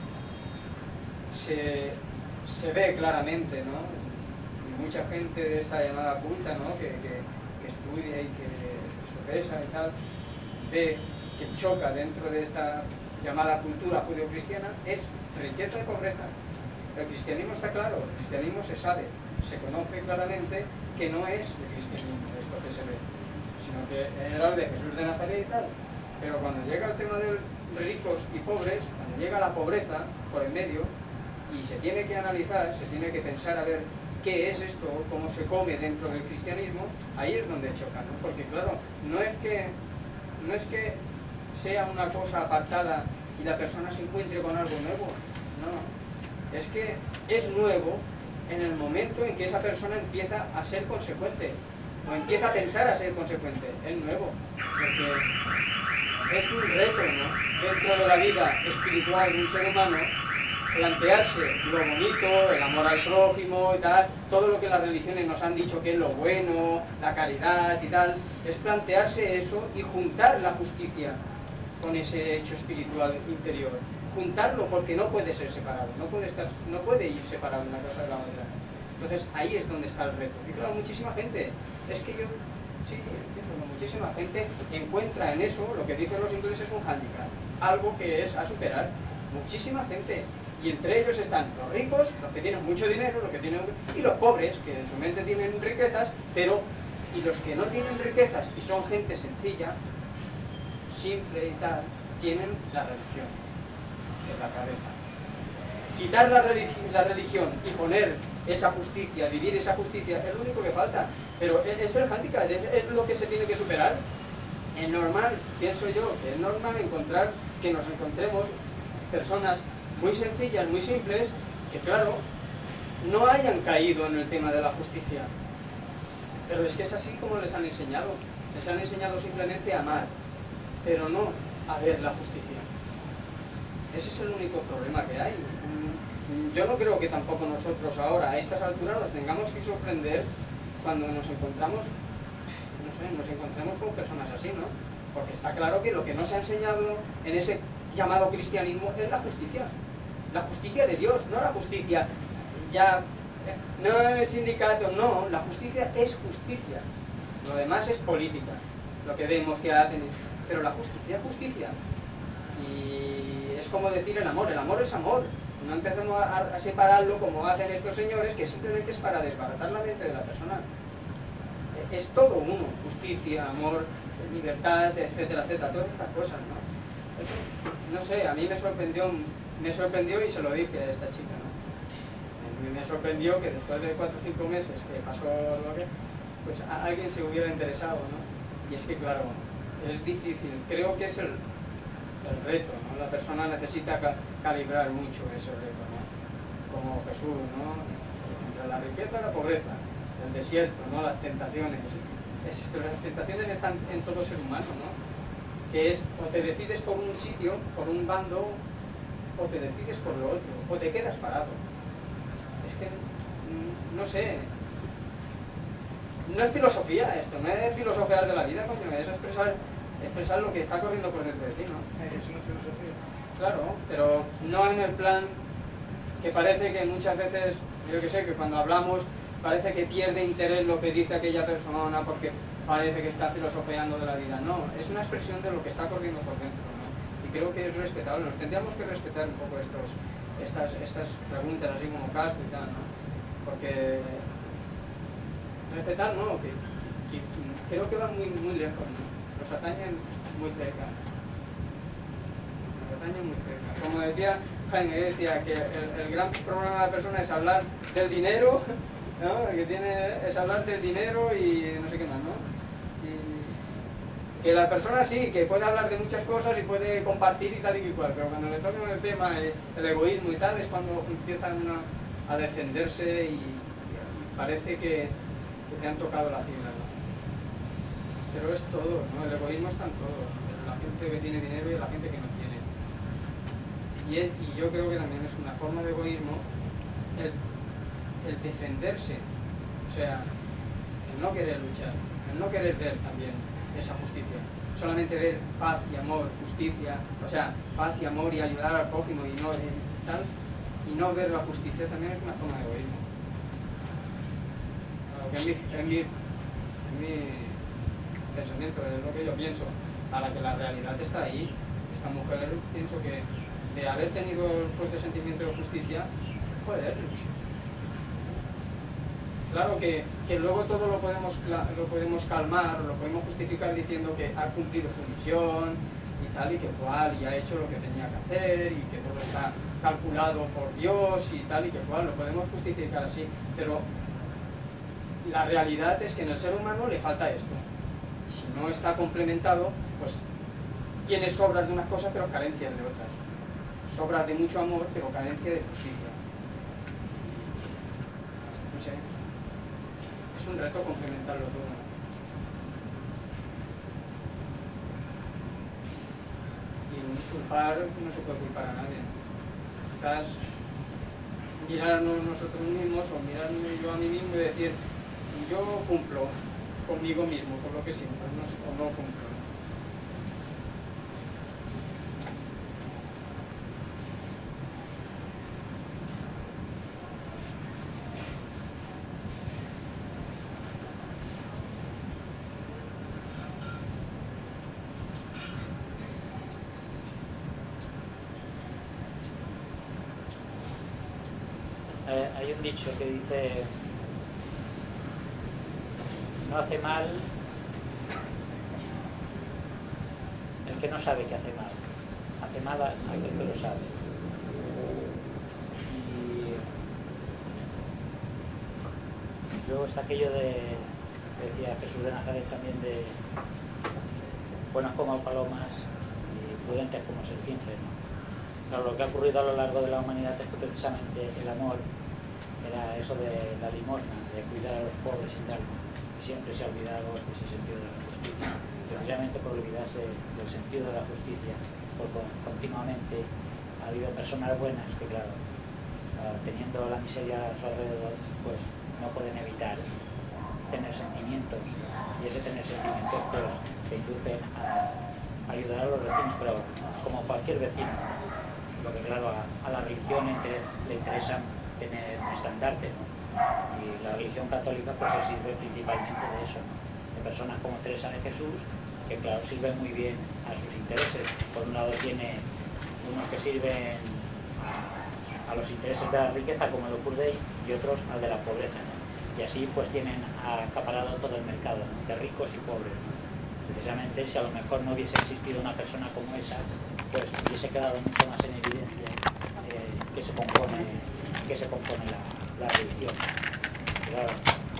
se ve claramente, ¿no? Y mucha gente de esta llamada culta, ¿no? que estudia y que sopesa y tal, ve que choca dentro de esta llamada cultura judeocristiana es riqueza y pobreza. El cristianismo está claro, el cristianismo se sabe, se conoce claramente que no es el cristianismo esto que se ve, sino que era el de Jesús de Nazaret y tal. Pero cuando llega el tema de ricos y pobres, cuando llega la pobreza por en medio, y se tiene que analizar, se tiene que pensar a ver qué es esto, cómo se come dentro del cristianismo, ahí es donde choca, ¿no? Porque claro, no es que sea una cosa apartada y la persona se encuentre con algo nuevo, no, es que es nuevo en el momento en que esa persona empieza a ser consecuente, o empieza a pensar a ser consecuente, es nuevo, porque es un reto, ¿no? Dentro de la vida espiritual de un ser humano, plantearse lo bonito, el amor al prójimo y tal, todo lo que las religiones nos han dicho que es lo bueno, la caridad y tal, es plantearse eso y juntar la justicia con ese hecho espiritual interior. Juntarlo porque no puede ser separado, no puede ir separado una cosa de la otra. Entonces ahí es donde está el reto. Y claro, muchísima gente, muchísima gente encuentra en eso, lo que dicen los ingleses, un hándicap, algo que es a superar. Muchísima gente. Y entre ellos están los ricos, los que tienen mucho dinero, y los pobres, que en su mente tienen riquezas, y los que no tienen riquezas y son gente sencilla, simple y tal, tienen la religión en la cabeza. Quitar la religión y poner esa justicia, vivir esa justicia, es lo único que falta. Pero es el hándicap, es lo que se tiene que superar. Es normal, pienso yo, que es normal que nos encontremos personas muy sencillas, muy simples, que claro, no hayan caído en el tema de la justicia. Pero es que es así como les han enseñado. Les han enseñado simplemente a amar, pero no a ver la justicia. Ese es el único problema que hay. Yo no creo que tampoco nosotros ahora, a estas alturas, nos tengamos que sorprender cuando nos encontramos, no sé, nos encontremos con personas así, ¿no? Porque está claro que lo que no se ha enseñado en ese llamado cristianismo es la justicia de Dios, no la justicia ya, no en el sindicato, no, la justicia es justicia, lo demás es política, lo que vemos que hacen, pero la justicia es justicia, y es como decir el amor es amor, no empezamos a separarlo como hacen estos señores, que simplemente es para desbaratar la mente de la persona. Es todo uno, justicia, amor, libertad, etcétera, etcétera, todas estas cosas, ¿no? No sé, a mí me sorprendió y se lo dije a esta chica, ¿no? Me sorprendió que después de 4 o 5 meses que pasó lo que, pues a alguien se hubiera interesado, ¿no? Y es que, claro, es difícil, creo que es el reto, ¿no? La persona necesita calibrar mucho ese reto, ¿no? Como Jesús, ¿no? Entre la riqueza y la pobreza, el desierto, ¿no? Las tentaciones. Pero las tentaciones están en todo ser humano, ¿no? Que es, o te decides por un sitio, por un bando, o te decides por lo otro, o te quedas parado. Es que, no sé, no es filosofía esto, no es filosofear de la vida, coño, es expresar lo que está corriendo por dentro de ti, ¿no? Es una filosofía. Claro, pero no en el plan que parece que muchas veces, yo que sé, que cuando hablamos parece que pierde interés lo que dice aquella persona porque parece que está filosofeando de la vida. No, es una expresión de lo que está corriendo por dentro, ¿no? Y creo que es respetable. Nos tendríamos que respetar un poco estas preguntas así como Castro y tal, ¿no? Porque respetar, no, que creo que van muy lejos, ¿no? Los atañen muy cerca. Los atañen muy cerca. Como decía Jaime, decía que el gran problema de la persona es hablar del dinero, ¿no? Es hablar del dinero y no sé qué más, ¿no? Y que la persona sí, que puede hablar de muchas cosas y puede compartir y tal y cual, pero cuando le tocan el tema, el egoísmo y tal, es cuando empiezan a defenderse y parece que te han tocado la fibra, ¿no? Pero es todo, ¿no? El egoísmo está en todo, la gente que tiene dinero y la gente que no tiene. Y yo creo que también es una forma de egoísmo el defenderse, o sea, el no querer luchar, el no querer ver también esa justicia, solamente ver paz y amor, justicia, o sea, paz y amor y ayudar al prójimo y no ver la justicia también es una forma de egoísmo. En mi pensamiento, es lo que yo pienso, a la que la realidad está ahí. Esta mujer, pienso que de haber tenido el fuerte sentimiento de justicia, joder, claro que luego todo lo podemos calmar, lo podemos justificar diciendo que ha cumplido su misión y tal y que cual, y ha hecho lo que tenía que hacer y que todo está calculado por Dios y tal y que cual, lo podemos justificar así, pero la realidad es que en el ser humano le falta esto. Si no está complementado, pues tiene sobras de unas cosas pero carencias de otras. Sobras de mucho amor pero carencia de justicia. No sé. Es un reto complementarlo todo, ¿no? Y culpar, no se puede culpar a nadie. Quizás mirarnos nosotros mismos o mirarme yo a mí mismo y decir, yo cumplo conmigo mismo, por lo que siento, o no cumplo. Hay un dicho que dice: no hace mal el que no sabe que hace mal aquel que lo sabe. Y luego está aquello que decía Jesús de Nazaret también, de buenos como palomas y prudentes como serpientes, ¿no? Claro, lo que ha ocurrido a lo largo de la humanidad es que precisamente el amor era eso de la limosna, de cuidar a los pobres y tal, y siempre se ha olvidado ese sentido de la justicia, precisamente por olvidarse del sentido de la justicia, porque continuamente ha habido personas buenas que, claro, teniendo la miseria a su alrededor, pues no pueden evitar tener sentimientos, y ese tener sentimientos pues te inducen a ayudar a los vecinos, pero como cualquier vecino, lo que claro, a la religión le interesa tener un estandarte, ¿no? Y la religión católica pues se sirve principalmente de eso, ¿no? De personas como Teresa de Jesús, que claro, sirven muy bien a sus intereses. Por un lado tiene unos que sirven a los intereses de la riqueza, como el Opus Dei, y otros al de la pobreza, ¿no? Y así pues tienen acaparado todo el mercado, ¿no? De ricos y pobres, ¿no? Precisamente si a lo mejor no hubiese existido una persona como esa, pues hubiese quedado mucho más en evidencia que se compone la religión. Claro,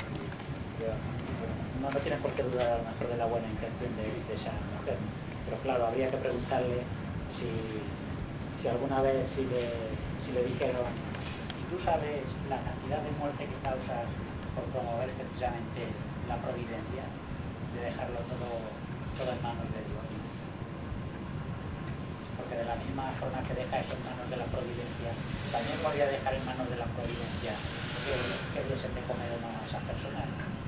no tienes por qué dudar a lo mejor de la buena intención de esa mujer, ¿no? Pero claro, habría que preguntarle si alguna vez si le dijeron, ¿y tú sabes la cantidad de muerte que causas por promover precisamente la providencia, de dejarlo todo en manos de Dios? Porque de la misma forma que deja eso en manos de la providencia, también podría dejar en manos de la providencia que diesen de comer o no a esas personas.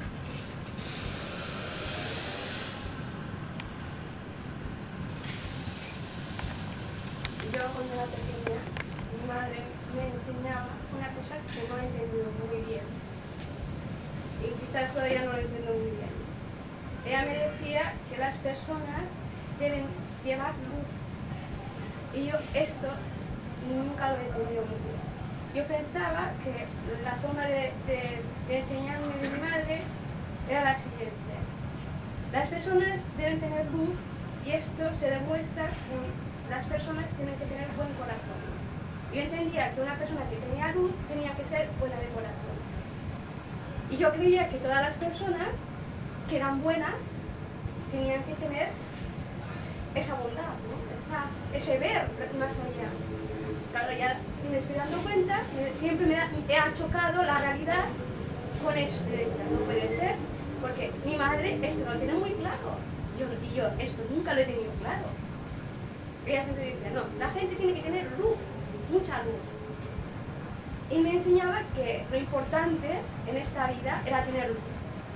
Yo cuando era pequeña, mi madre me enseñaba una cosa que no he entendido muy bien. Y quizás todavía no lo entiendo muy bien. Ella me decía que las personas deben llevar luz. Y yo esto nunca lo he entendido muy bien. Yo pensaba que la forma de enseñarme de mi madre era la siguiente. Las personas deben tener luz y esto se demuestra con las personas tienen que tener buen corazón. Yo entendía que una persona que tenía luz tenía que ser buena de corazón. Y yo creía que todas las personas que eran buenas tenían que tener esa bondad, ¿no? Ese ver más allá. Claro, ya me estoy dando cuenta, siempre me ha chocado la realidad con esto. No puede ser, porque mi madre esto lo tiene muy claro. Y yo esto nunca lo he tenido claro. Ella siempre dice, no, la gente tiene que tener luz, mucha luz. Y me enseñaba que lo importante en esta vida era tener luz.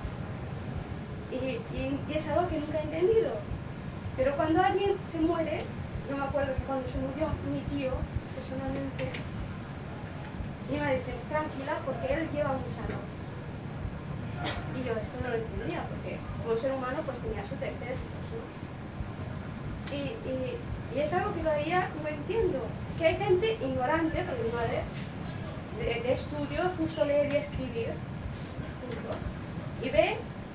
Y es algo que nunca he entendido. Pero cuando alguien se muere, yo me acuerdo que cuando se murió mi tío, personalmente, mi madre dice, tranquila, porque él lleva mucha luz. Y yo esto no lo entendía, porque como ser humano pues tenía sus defectos, ¿no? Y es algo que todavía no entiendo, que hay gente ignorante, porque mi madre, de estudio, justo leer y escribir, punto, y ve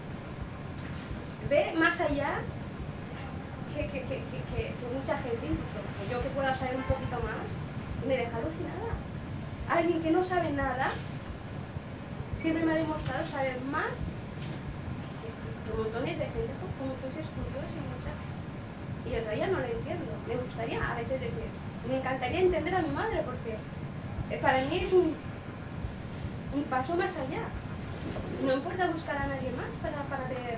más allá que mucha gente, incluso que yo que pueda saber un poquito más, me deja alucinada. Alguien que no sabe nada, siempre me ha demostrado saber más que montones de gente con muchos estudios y muchas... Y yo todavía no lo entiendo. Me gustaría a veces decir, me encantaría entender a mi madre porque para mí es un paso más allá. No importa buscar a nadie más para ver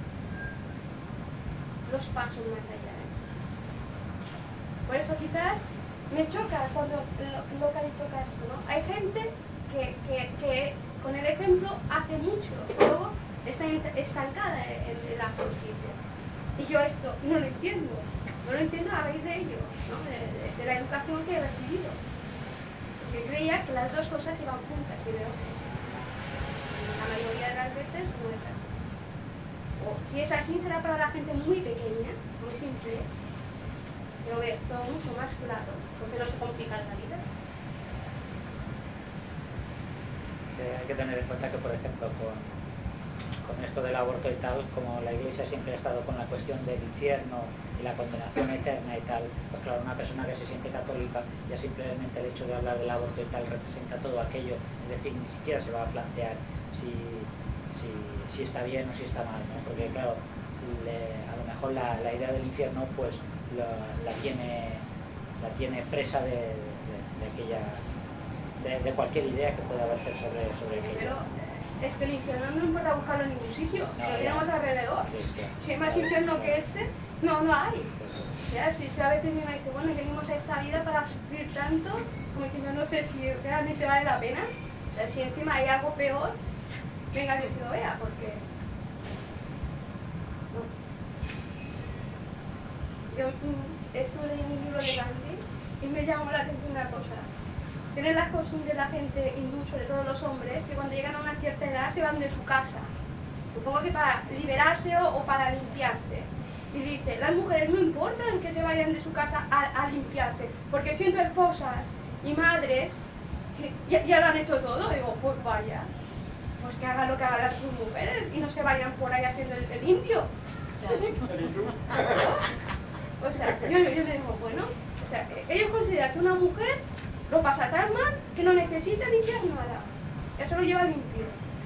los pasos más allá. Por eso quizás me choca cuando lo que ha dicho Castro, ¿no? Hay gente que con el ejemplo hace mucho, luego está estancada en la justicia. Y yo esto no lo entiendo a raíz de ello, ¿no? de la educación que he recibido. Porque creía que las dos cosas iban juntas y veo que la mayoría de las veces no es así. O si es así será para la gente muy pequeña, muy simple, que lo ve todo mucho más claro, porque no se complica la vida. Hay que tener en cuenta que, por ejemplo, con esto del aborto y tal, como la Iglesia siempre ha estado con la cuestión del infierno y la condenación eterna y tal, pues claro, una persona que se siente católica, ya simplemente el hecho de hablar del aborto y tal representa todo aquello, es decir, ni siquiera se va a plantear si está bien o si está mal, ¿no? Porque claro, a lo mejor la idea del infierno pues la tiene presa de cualquier idea que pueda haber sobre aquello. Pero es que el infierno no importa buscarlo en ningún sitio, lo tenemos alrededor. Si hay más infierno que este, no hay. O sea, si a veces mi madre dice, bueno, venimos a esta vida para sufrir tanto, como diciendo, no sé si realmente vale la pena. O sea, si encima hay algo peor, venga Dios que lo vea, porque... No. yo estuve leyendo un libro de Gandhi y me llamó la atención una cosa. Tienen las costumbres la gente hindú, sobre todo los hombres, que cuando llegan a una cierta edad se van de su casa. Supongo que para liberarse o para limpiarse. Y dice, las mujeres no importan que se vayan de su casa a limpiarse, porque siendo esposas y madres, que ya lo han hecho todo. Digo, pues vaya, pues que hagan lo que hagan sus mujeres y no se vayan por ahí haciendo el indio. O sea, yo me digo, bueno, o sea, ellos consideran que una mujer lo pasa tan mal que no necesita limpiar nada. Eso lo lleva limpio.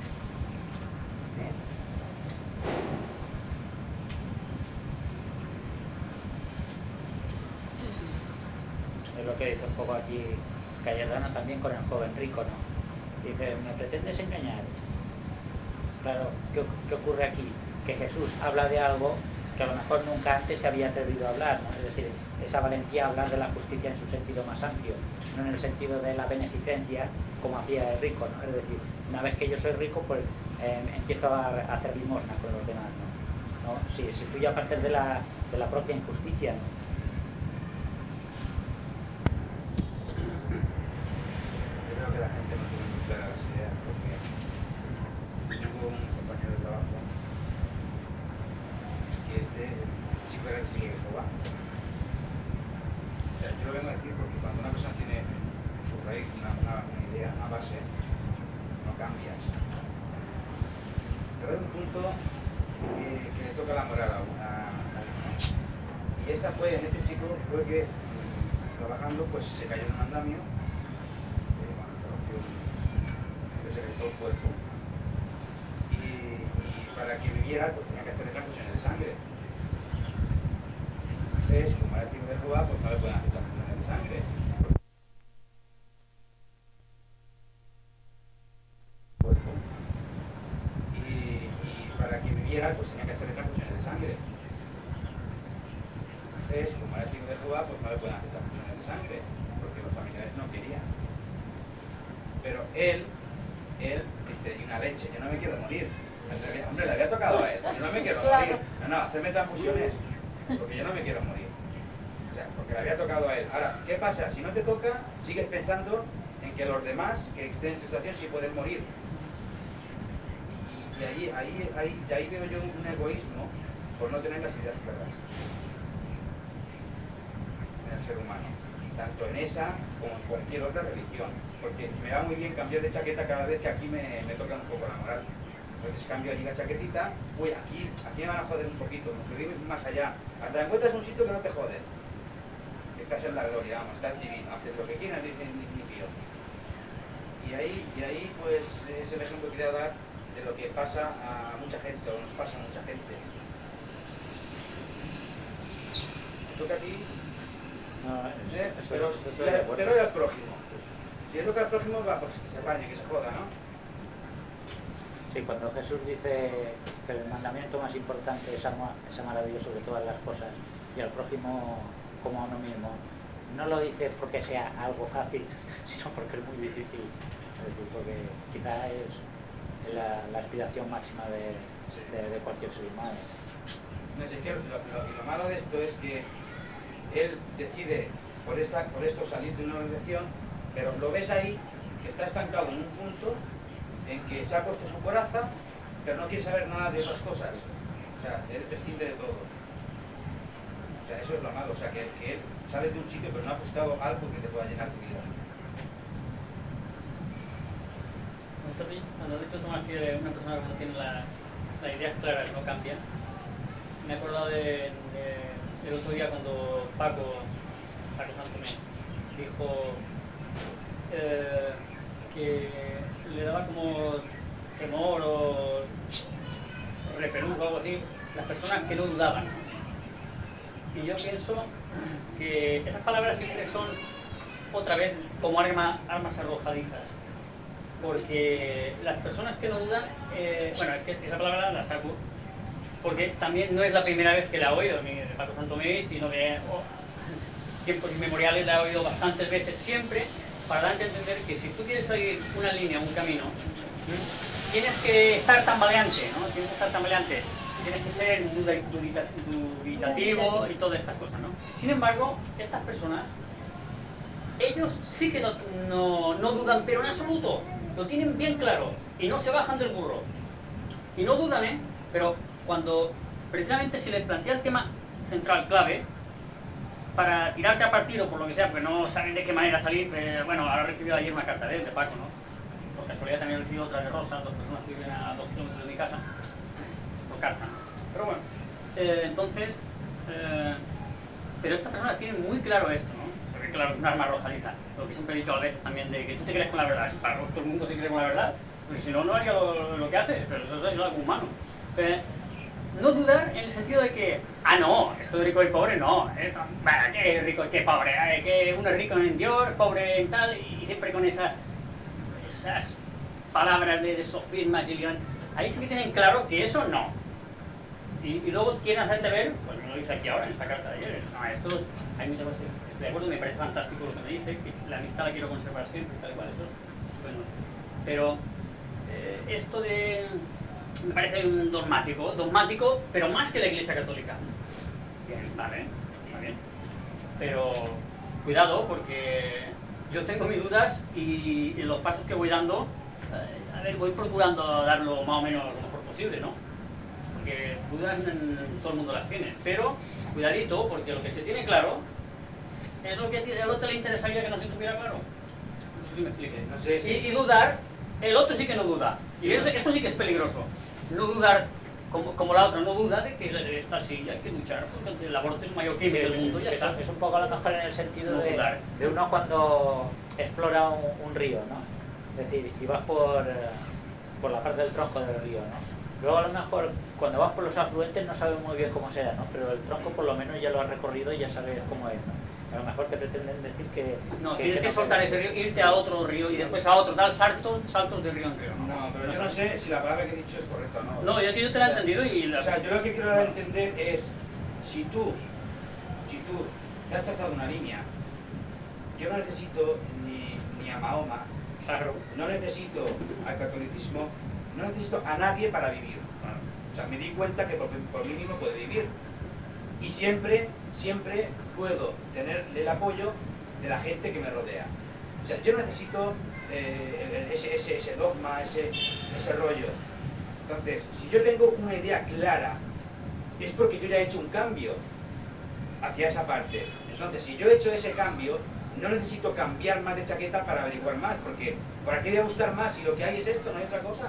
Es lo que dice un poco aquí Cayetano también con el joven rico, ¿no? Dice, ¿me pretendes engañar? Claro, ¿qué ocurre aquí? Que Jesús habla de algo que a lo mejor nunca antes se había atrevido a hablar, ¿no? Es decir, esa valentía a hablar de la justicia en su sentido más amplio, no en el sentido de la beneficencia como hacía el rico, ¿no? Es decir, una vez que yo soy rico, pues empiezo a hacer limosna con los demás, ¿no? Si tú ya partes de la propia injusticia, ¿no? Que la gente no tiene muy claras las ideas, porque yo tengo un compañero de trabajo que este chico era el que sigue Jehová. O sea, yo lo vengo a decir porque cuando una persona tiene su raíz, una idea, una base, no cambias. Pero hay un punto que le toca la moral a uno. Y esta fue, en este chico, fue que trabajando pues se cayó en un andamio. Se le todo el cuerpo y para que viviera pues tenía que hacer transfusiones de sangre. Entonces, como era testigo de Jehová, pues no le pueden hacer transfusiones de sangre. Y para que viviera pues tenía que hacer transfusiones de sangre. Entonces, como era testigo de Jehová, pues no le pueden hacer transfusiones de sangre porque los familiares no querían. Pero él dice, y una leche, yo no me quiero morir. Hombre, le había tocado a él, yo no me quiero morir. No, hacerme transfusiones, porque yo no me quiero morir. O sea, porque le había tocado a él. Ahora, ¿qué pasa? Si no te toca, sigues pensando en que los demás que estén en tu situación sí pueden morir. Y ahí veo yo un egoísmo por no tener las ideas claras en el ser humano. Tanto en esa como en cualquier otra religión. Porque me va muy bien cambiar de chaqueta cada vez que aquí me toca un poco la moral. Entonces cambio allí la chaquetita, uy, aquí me van a joder un poquito, me quiero ir más allá. Hasta encuentras un sitio que no te joden. Estás en la gloria, vamos, estás divino, haces lo que quieras, dicen mi tío. Y ahí pues es el ejemplo que quiero dar de lo que pasa a mucha gente, o nos pasa a mucha gente. ¿Te toca a ti? No, pero era el prójimo. Si le toca al prójimo, va, pues que se bañe, que se joda, ¿no? Sí, cuando Jesús dice que el mandamiento más importante es amar a Dios sobre todas las cosas y al prójimo como a uno mismo, no lo dice porque sea algo fácil, sino porque es muy difícil. Es decir, porque quizá es la aspiración máxima de cualquier ser humano. No sé, que lo malo de esto es que él decide por esto salir de una organización, pero lo ves ahí, que está estancado en un punto en que se ha puesto su coraza, pero no quiere saber nada de otras cosas. O sea, él prescinde de todo. O sea, eso es lo malo. O sea, que él sale de un sitio, pero no ha buscado algo que te pueda llenar tu vida. Cuando has dicho, Tomás, que una persona que no tiene las ideas claras no cambia, me he acordado del otro día cuando Paco Santomé dijo que le daba como temor o repelús o algo así las personas que no dudaban. Y yo pienso que esas palabras siempre son otra vez como armas arrojadizas, porque las personas que no dudan, bueno, es que esa palabra la saco porque también no es la primera vez que la he oído ni de Paco Santomé, sino de tiempos inmemoriales la he oído bastantes veces, siempre para darte a entender que si tú quieres seguir una línea, un camino, tienes que estar tambaleante, ¿no? Tienes que estar tambaleante. tienes que ser dubitativo y todas estas cosas, ¿no? Sin embargo, estas personas, ellos sí que no dudan, pero en absoluto, lo tienen bien claro y no se bajan del burro. Y no dudan, ¿eh? Pero cuando precisamente se les plantea el tema central, clave, para tirarte a partido por lo que sea, porque no saben de qué manera salir, bueno, ahora he recibido ayer una carta de él, de Paco, ¿no? Por casualidad también he recibido otra de Rosa, 2 personas que viven a 2 kilómetros de mi casa, por carta, ¿no? Pero bueno, entonces, pero esta persona tiene muy claro esto, ¿no? Se ve claro, un arma arrojadiza. Lo que siempre he dicho a veces también de que tú te crees con la verdad. Si para todo el mundo se cree con la verdad, porque si no, no haría lo que hace, pero eso es algo humano. No dudar en el sentido de que, no, esto de rico y pobre no, que rico y que pobre, que uno es rico en Dios, pobre en tal, y siempre con esas palabras de sofismas y ligan. Ahí sí que tienen claro que eso no. Y luego quieren hacerte ver, pues me lo dice aquí ahora en esta carta de ayer, no, esto hay muchas cosas, estoy de acuerdo, me parece fantástico lo que me dice, que la amistad la quiero conservar siempre, tal y cual, eso, bueno, pero esto de, me parece un dogmático, pero más que la Iglesia Católica. Bien, vale, pero cuidado, porque yo tengo mis dudas y en los pasos que voy dando, a ver, voy procurando darlo más o menos lo mejor posible, ¿no? Porque dudas todo el mundo las tiene, pero cuidadito, porque lo que se tiene claro es lo que al otro le interesaría que no se tuviera claro. No sé si me explique. No sé si... Y dudar, el otro sí que no duda, y eso sí que es peligroso. No dudar como la otra no duda de que está así, hay que luchar, porque el aborto es el mayor crimen del mundo, ya está. Es un poco a lo mejor en el sentido No de uno cuando explora un río, ¿no? Es decir, y vas por la parte del tronco del río, ¿no? Luego a lo mejor cuando vas por los afluentes no sabes muy bien cómo será, ¿no? Pero el tronco por lo menos ya lo has recorrido y ya sabes cómo es, ¿no? A lo mejor te pretenden decir que... No, tienes que soltar ese río, irte a otro río y después a otro, dar saltos de río en río. No, pero yo no sé si la palabra que he dicho es correcta o no. No, yo te la he entendido y... O sea, yo lo que quiero dar a entender es, si tú te has trazado una línea, yo no necesito ni a Mahoma, claro, no necesito al catolicismo, no necesito a nadie para vivir. O sea, me di cuenta que por mí mismo puedo vivir. Y siempre puedo tener el apoyo de la gente que me rodea. O sea, yo no necesito ese dogma, ese rollo. Entonces, si yo tengo una idea clara, es porque yo ya he hecho un cambio hacia esa parte. Entonces, si yo he hecho ese cambio, no necesito cambiar más de chaqueta para averiguar más, porque ¿para qué voy a buscar más si lo que hay es esto, no hay otra cosa?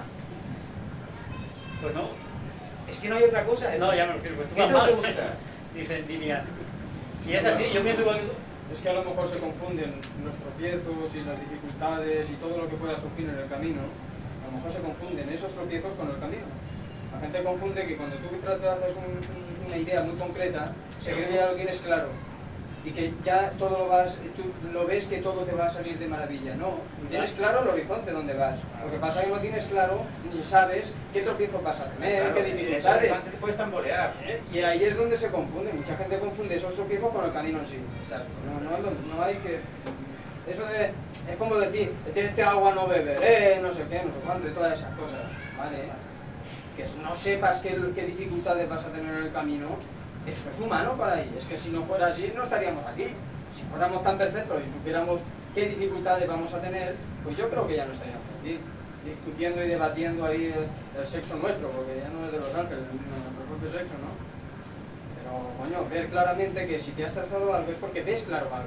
Pues no. Es que no hay otra cosa. No, ya me refiero, pues tú ¿Qué vas tengo más. que buscar? Diría. Y es así, yo pienso igual que tú. Es que a lo mejor se confunden los tropiezos y las dificultades y todo lo que pueda surgir en el camino. A lo mejor se confunden esos tropiezos con el camino. La gente confunde que cuando tú tratas una idea muy concreta, se cree que ya lo tienes claro. Y que ya todo tú lo ves que todo te va a salir de maravilla. No, tienes claro el horizonte donde vas. Lo que pasa es que no tienes claro ni sabes qué tropiezos vas a tener, Claro, qué dificultades. te puedes tambolear. Y ahí es donde se confunde. Mucha gente confunde esos tropiezos con el camino en sí. Exacto. No hay que... Eso es como decir, este agua no beberé, no sé qué, no sé cuánto, y todas esas cosas. ¿Vale? Que no sepas qué dificultades vas a tener en el camino. Eso es humano para ahí, es que si no fuera así no estaríamos aquí. Si fuéramos tan perfectos y supiéramos qué dificultades vamos a tener, pues yo creo que ya no estaríamos aquí, discutiendo y debatiendo ahí el sexo nuestro, porque ya no es de los ángeles, nuestro propio sexo, ¿no? Pero, coño, ver claramente que si te has trazado algo es porque ves claro algo.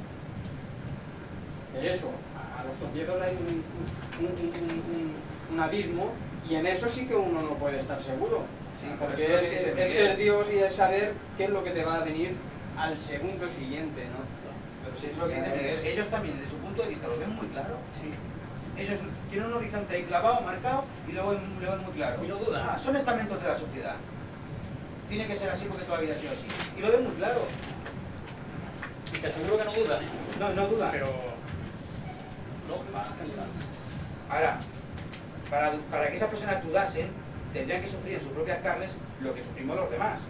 De eso, a los tropiezos hay un abismo, y en eso sí que uno no puede estar seguro. Sí, porque es ser Dios y es saber qué es lo que te va a venir al segundo siguiente, ¿no? Pero si es lo que dice Miguel, ellos también, desde su punto de vista, lo ven muy claro. Sí. Ellos tienen un horizonte ahí clavado, marcado, y lo ven muy claro. Y no dudan. Son estamentos de la sociedad. Tiene que ser así porque toda la vida ha sido así. Y lo ven muy claro. Y te aseguro que no dudan, ¿eh? No dudan. Pero... no van a dudar. Ahora, para que esas personas dudasen, tendrían que sufrir en sus propias carnes lo que sufrimos los demás.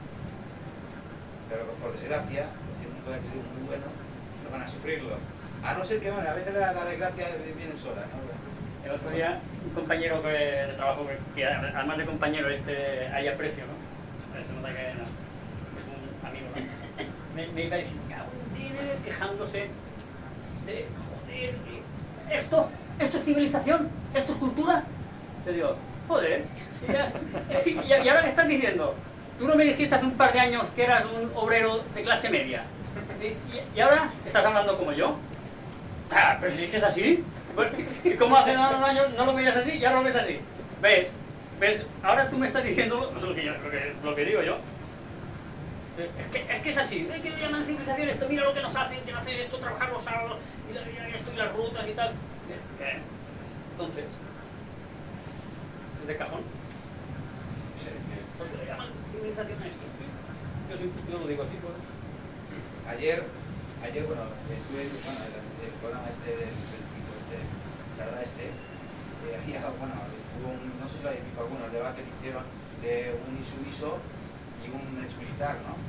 Pero por desgracia, los tiempos pueden ser muy buenos, no van a sufrirlo. A no ser que, bueno, a veces la desgracia viene sola, ¿no? El otro día, un compañero de trabajo, que además de compañero hay aprecio, ¿no? Se nota que no, es un amigo, ¿no? Me iba a decir, quejándose de, joder, esto es civilización, esto es cultura. Te digo, joder, y ahora me estás diciendo, tú no me dijiste hace un par de años que eras un obrero de clase media, y ahora estás hablando como yo. Ah, pero si es que es así. ¿Y cómo hace un año no lo veías así y ahora lo ves así? ¿Ves? Ahora tú me estás diciendo lo que digo yo. Es que es así. Es que llaman civilización esto, mira lo que nos hacen, que hacen esto, trabajar los sábados, y esto y las rutas y tal. Entonces, ¿es de cajón? ¿Por qué le llaman civilización a esto? Yo lo digo así, pues. Ayer, bueno, estuve, bueno, el programa del tipo Sarda había, bueno, hubo no sé si lo habéis visto algunos, el debate que hicieron de un insumiso y un ex militar, ¿no?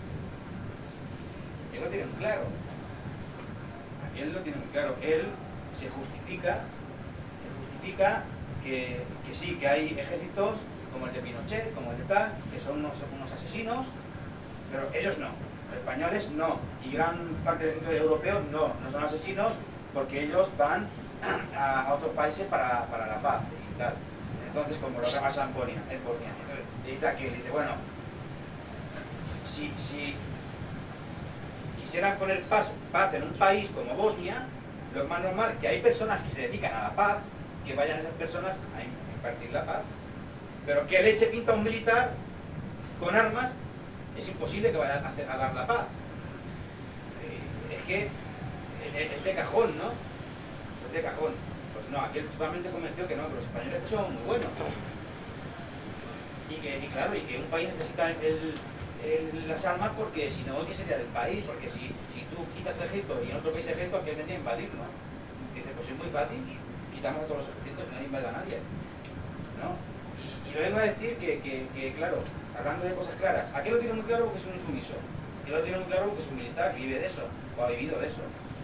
Él lo tiene muy claro. Él lo tiene muy claro. Él se justifica que sí, que hay ejércitos como el de Pinochet, como el de tal, que son unos asesinos, pero ellos no. Los españoles no, y gran parte del ejército europeo no son asesinos porque ellos van a otros países para la paz y tal. Entonces, como lo que pasa en Bosnia, le dice aquí, le dice, bueno, si quisieran poner paz en un país como Bosnia, lo es más normal que hay personas que se dedican a la paz, que vayan esas personas a impartir la paz. Pero que le eche pinta a un militar con armas, es imposible que vaya a dar la paz. Es que es de cajón, ¿no? Es de cajón. Pues no, aquí él totalmente convenció que no, que los españoles son muy buenos. Y que un país necesita las armas porque si no, ¿qué sería del país? Porque si tú quitas el ejército y en otro país el ejército, ¿a quién vendría a invadir, no? Dice, pues es muy fácil, quitamos a todos los ejércitos y nadie invade a nadie, ¿no? Y lo vengo a decir que, claro, hablando de cosas claras, aquel lo tiene muy claro porque es un insumiso, y él lo tiene muy claro porque es un militar, vive de eso, o ha vivido de eso.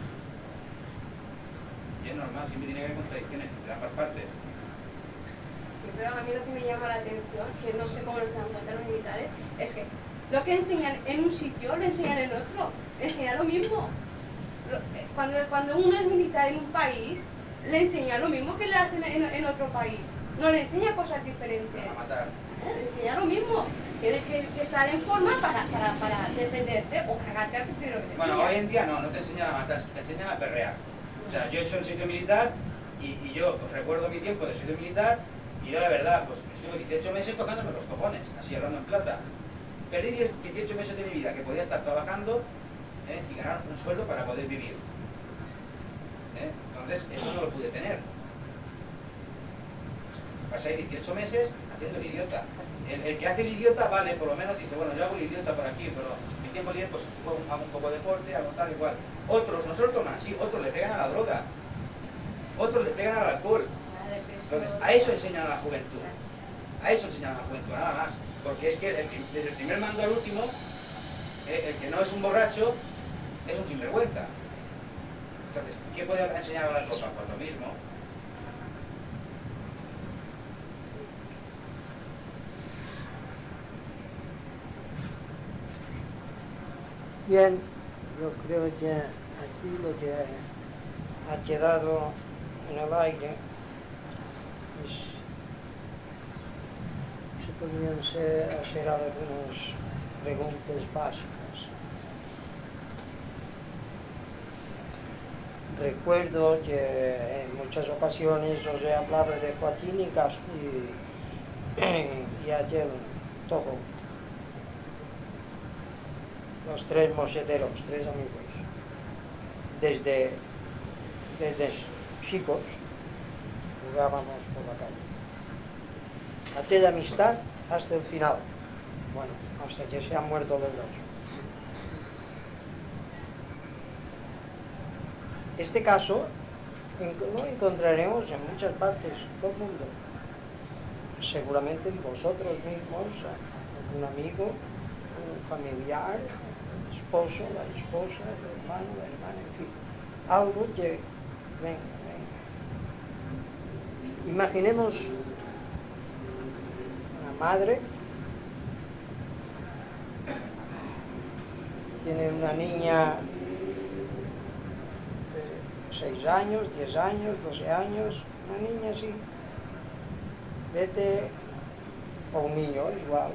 Y es normal, siempre tiene que haber contradicciones entre ambas partes. Sí, pero a mí lo que me llama la atención, que no sé cómo lo están contando los militares, es que lo que enseñan en un sitio lo enseñan en otro, le enseñan lo mismo. Cuando uno es militar en un país, le enseña lo mismo que le hacen en otro país. No le enseña cosas diferentes. A matar. Le enseña lo mismo. Tienes que estar en forma para defenderte o cagarte al primero que te Bueno, pilla. hoy en día no te enseñan a matar, te enseñan a perrear. O sea, yo he hecho el servicio militar y yo pues, recuerdo mi tiempo del servicio militar y yo la verdad, pues estuve 18 meses tocándome los cojones, así hablando en plata. Perdí 18 meses de mi vida que podía estar trabajando y ganar un sueldo para poder vivir. Entonces, eso no lo pude tener. Pasé 18 meses haciendo el idiota. El que hace el idiota, vale, por lo menos dice, bueno, yo hago el idiota por aquí, pero mi tiempo libre, pues hago un poco de deporte, hago tal, igual. Otros no se lo toman así, otros le pegan a la droga, otros le pegan al alcohol. Entonces, a eso enseñan a la juventud. A eso enseñan a la juventud, nada más. Porque es que desde el primer mando al último, el que no es un borracho, es un sinvergüenza. Entonces, ¿qué puede enseñar a la tropa? Pues lo mismo. Bien, yo creo que aquí lo que ha quedado en el aire es, se podrían hacer algunas preguntas básicas. Recuerdo que en muchas ocasiones os he hablado de Joaquín y aquel Tojo, los tres mosqueteros, tres amigos. Desde chicos jugábamos por la calle. Aquella amistad hasta el final, bueno, hasta que se han muerto los dos. Este caso lo encontraremos en muchas partes del mundo. Seguramente vosotros mismos, algún amigo, un familiar, el esposo, la esposa, el hermano, la hermana, en fin. Algo que venga. Imaginemos una madre, tiene una niña de 6 años, 10 años, 12 años, una niña así, vete, o un niño igual,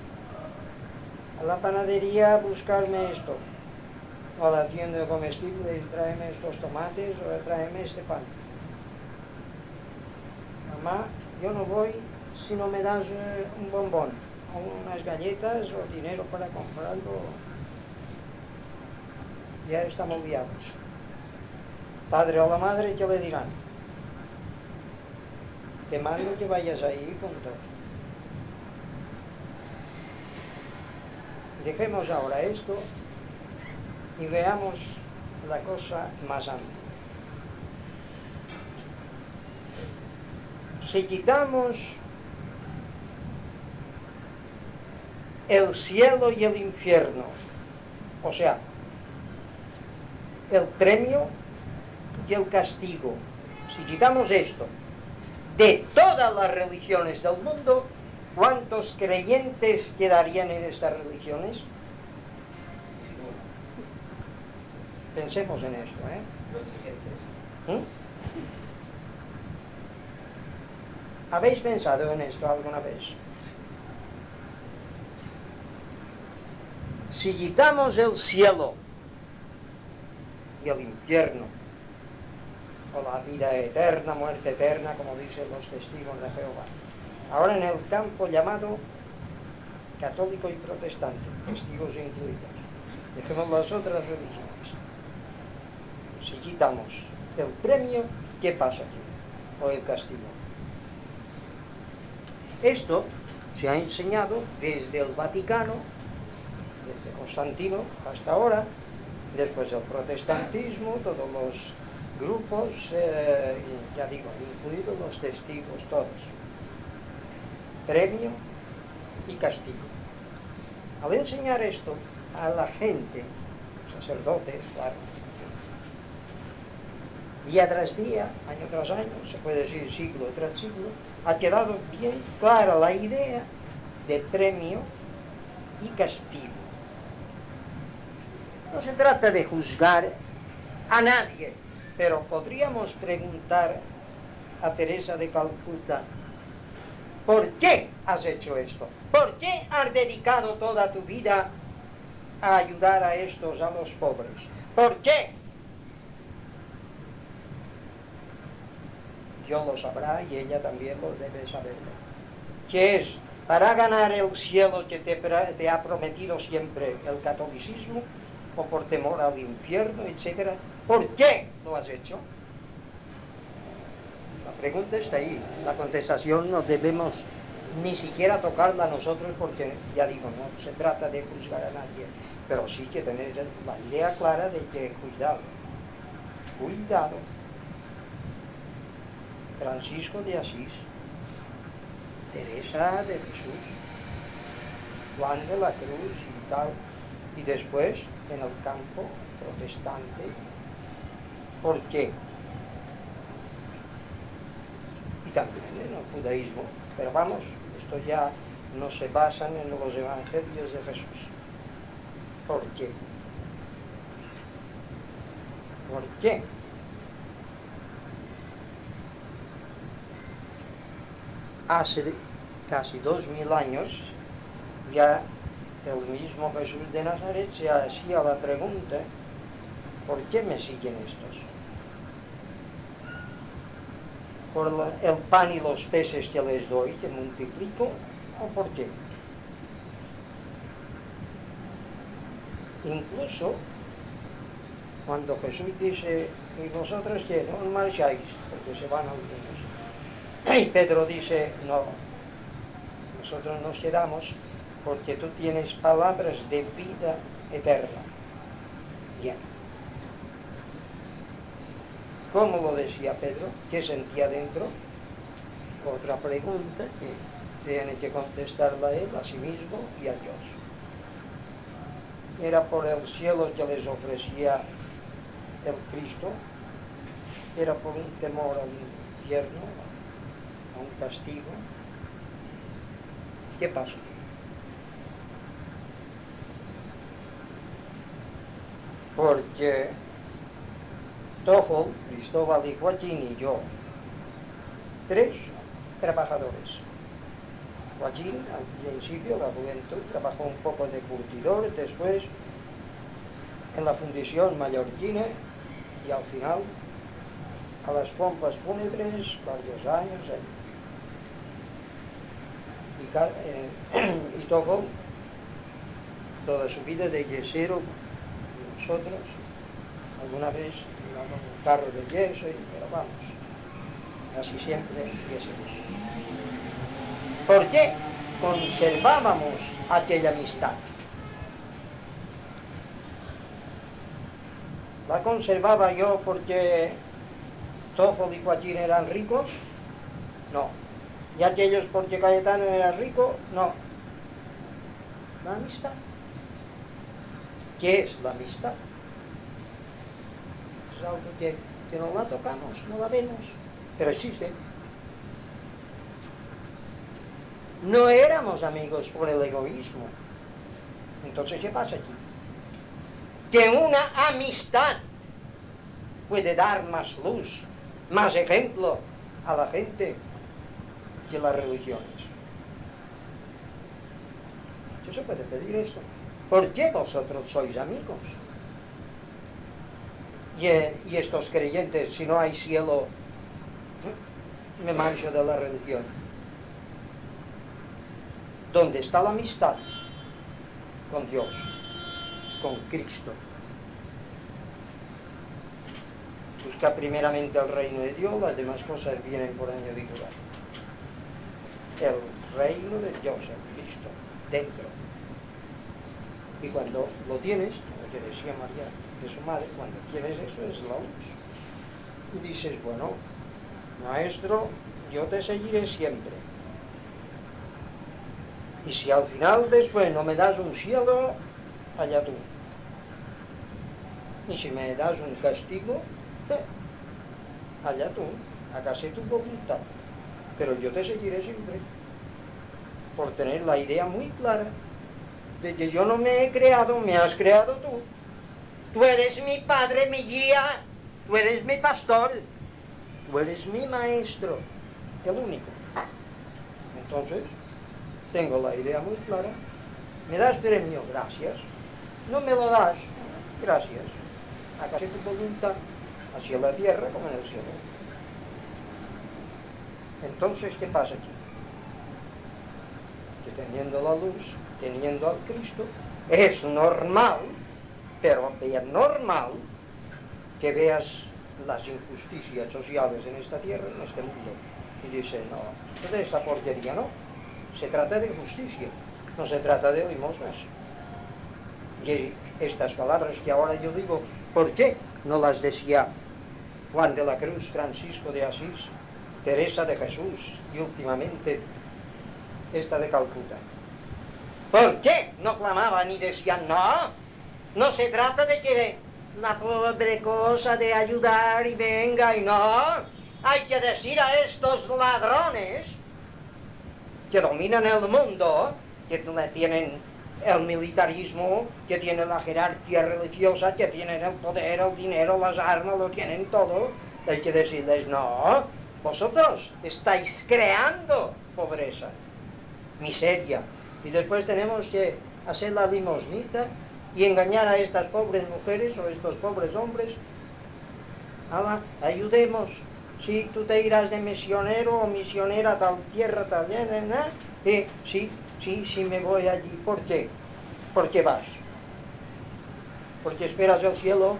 a la panadería a buscarme esto, o a la tienda de comestibles, tráeme estos tomates, o tráeme este pan. Mamá, yo no voy si no me das un bombón, o unas galletas, o dinero para comprarlo. Ya estamos guiados. Padre o la madre, ¿qué le dirán? Te mando que vayas ahí, punto. Dejemos ahora esto y veamos la cosa más amplia. Si quitamos el cielo y el infierno, o sea, el premio y el castigo, si quitamos esto de todas las religiones del mundo, ¿cuántos creyentes quedarían en estas religiones? Pensemos en esto, Los dirigentes. ¿Habéis pensado en esto alguna vez? Si quitamos el cielo y el infierno, o la vida eterna, muerte eterna, como dicen los testigos de Jehová, ahora en el campo llamado católico y protestante, testigos incluidos, dejemos las otras religiones. Si quitamos el premio, ¿qué pasa aquí? O el castigo. Esto se ha enseñado desde el Vaticano, desde Constantino hasta ahora, después del protestantismo, todos los grupos, ya digo, incluidos los testigos, todos. Premio y castigo. Al enseñar esto a la gente, sacerdotes, claro, día tras día, año tras año, se puede decir siglo tras siglo, ha quedado bien clara la idea de premio y castigo. No se trata de juzgar a nadie, pero podríamos preguntar a Teresa de Calcuta, ¿por qué has hecho esto? ¿Por qué has dedicado toda tu vida a ayudar a estos, a los pobres? ¿Por qué? Yo lo sabrá y ella también lo debe saber. ¿Qué es? ¿Para ganar el cielo que te ha prometido siempre el catolicismo? ¿O por temor al infierno, etcétera? ¿Por qué lo has hecho? La pregunta está ahí. La contestación no debemos ni siquiera tocarla nosotros porque, ya digo, no se trata de juzgar a nadie. Pero sí que tener la idea clara de que cuidado. Cuidado. Francisco de Asís, Teresa de Jesús, Juan de la Cruz y tal, y después en el campo protestante. ¿Por qué? Y también en el judaísmo, pero vamos, esto ya no se basan en los evangelios de Jesús. ¿Por qué? ¿Por qué? Hace casi 2000 años, ya el mismo Jesús de Nazaret se hacía la pregunta, ¿por qué me siguen estos? ¿Por el pan y los peces que les doy, que multiplico, o por qué? Incluso, cuando Jesús dice, ¿y vosotros qué? No os marcháis, porque se van algunos. Y Pedro dice, no, nosotros nos quedamos porque tú tienes palabras de vida eterna. Bien. ¿Cómo lo decía Pedro? ¿Qué sentía dentro? Otra pregunta que tiene que contestarla él a sí mismo y a Dios. ¿Era por el cielo que les ofrecía el Cristo? ¿Era por un temor al infierno? un castigo. ¿Qué pasa? Porque Tojo, Cristóbal y Joaquín y yo, 3 trabajadores. Joaquín, al principio, la juventud, trabajó un poco de curtidor, después en la fundición mallorquina y al final a las pompas fúnebres varios años. Y Tojo, toda su vida de yesero, nosotros, alguna vez íbamos en un carro de yeso, pero vamos, casi siempre yeseros. ¿Por qué conservábamos aquella amistad? ¿La conservaba yo porque Tojo y Joaquín eran ricos? No. ¿Y aquellos porque Cayetano era rico? No. La amistad. ¿Qué es la amistad? Es algo que no la tocamos, no la vemos, pero existe. No éramos amigos por el egoísmo. Entonces, ¿qué pasa aquí? Que una amistad puede dar más luz, más ejemplo a la gente que las religiones. ¿Qué se puede pedir esto? ¿Por qué vosotros sois amigos? Y estos creyentes, si no hay cielo, me marcho de la religión. ¿Dónde está la amistad? Con Dios, con Cristo. Busca primeramente el reino de Dios, las demás cosas vienen por añadidura. El reino de Dios, el Cristo, dentro. Y cuando lo tienes, lo que decía María de su madre, cuando tienes eso es la luz. Y dices, bueno, maestro, yo te seguiré siempre. Y si al final después no me das un cielo, allá tú. Y si me das un castigo, allá tú, hágase tu voluntad. Pero yo te seguiré siempre. Por tener la idea muy clara de que yo no me he creado, me has creado tú. Tú eres mi padre, mi guía, tú eres mi pastor, tú eres mi maestro, el único. Entonces, tengo la idea muy clara. ¿Me das premio? Gracias. ¿No me lo das? Gracias. Hágase tu voluntad, así en la tierra como en el cielo. Entonces, ¿qué pasa aquí? Que teniendo la luz, teniendo al Cristo, es normal, pero bien normal, que veas las injusticias sociales en esta tierra, en este mundo. Y dice, no, toda esta porquería no. Se trata de justicia, no se trata de limosnas. Y estas palabras que ahora yo digo, ¿por qué no las decía Juan de la Cruz, Francisco de Asís, Teresa de Jesús y últimamente esta de Calcuta? ¿Por qué no clamaban y decían, no se trata de que la pobre cosa de ayudar y venga y no, hay que decir a estos ladrones que dominan el mundo, que tienen el militarismo, que tienen la jerarquía religiosa, que tienen el poder, el dinero, las armas, lo tienen todo, hay que decirles, no, vosotros estáis creando pobreza, miseria, y después tenemos que hacer la limosnita y engañar a estas pobres mujeres o estos pobres hombres. Ayudemos. Sí, tú te irás de misionero o misionera a tal tierra, tal llena, sí, me voy allí. ¿Por qué? ¿Por qué vas? ¿Porque esperas el cielo?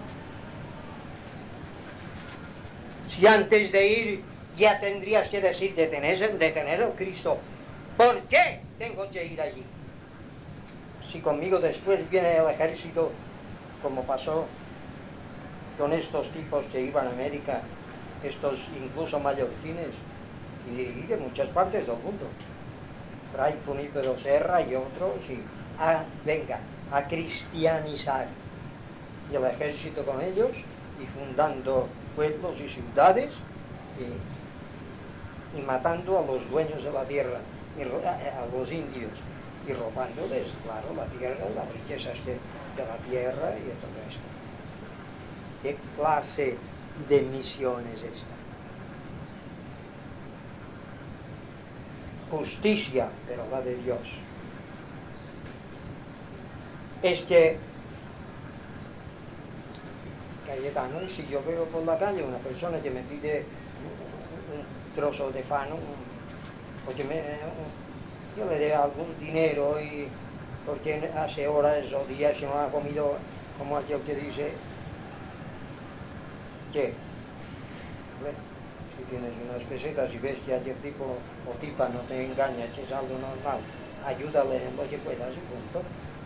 Si antes de ir ya tendrías que decir de tener el Cristo, ¿por qué tengo que ir allí? Si conmigo después viene el ejército, como pasó con estos tipos que iban a América, estos incluso mallorquines y de muchas partes del mundo, Fray Junípero Serra y otros, y venga, a cristianizar, y el ejército con ellos, y fundando pueblos y ciudades, y matando a los dueños de la tierra, a los indios, y robándoles, claro, la tierra, las riquezas de la tierra y de todo esto. ¿Qué clase de misión es esta? Justicia, pero la de Dios. Cayetano, si yo veo por la calle una persona que me pide un trozo de pan, yo le dé algún dinero, y porque hace horas o días que no ha comido, como aquel que dice, ¿qué? Si tienes unas pesetas y ves que aquel tipo o tipa no te engaña, que es algo normal, ayúdale en lo que puedas y punto.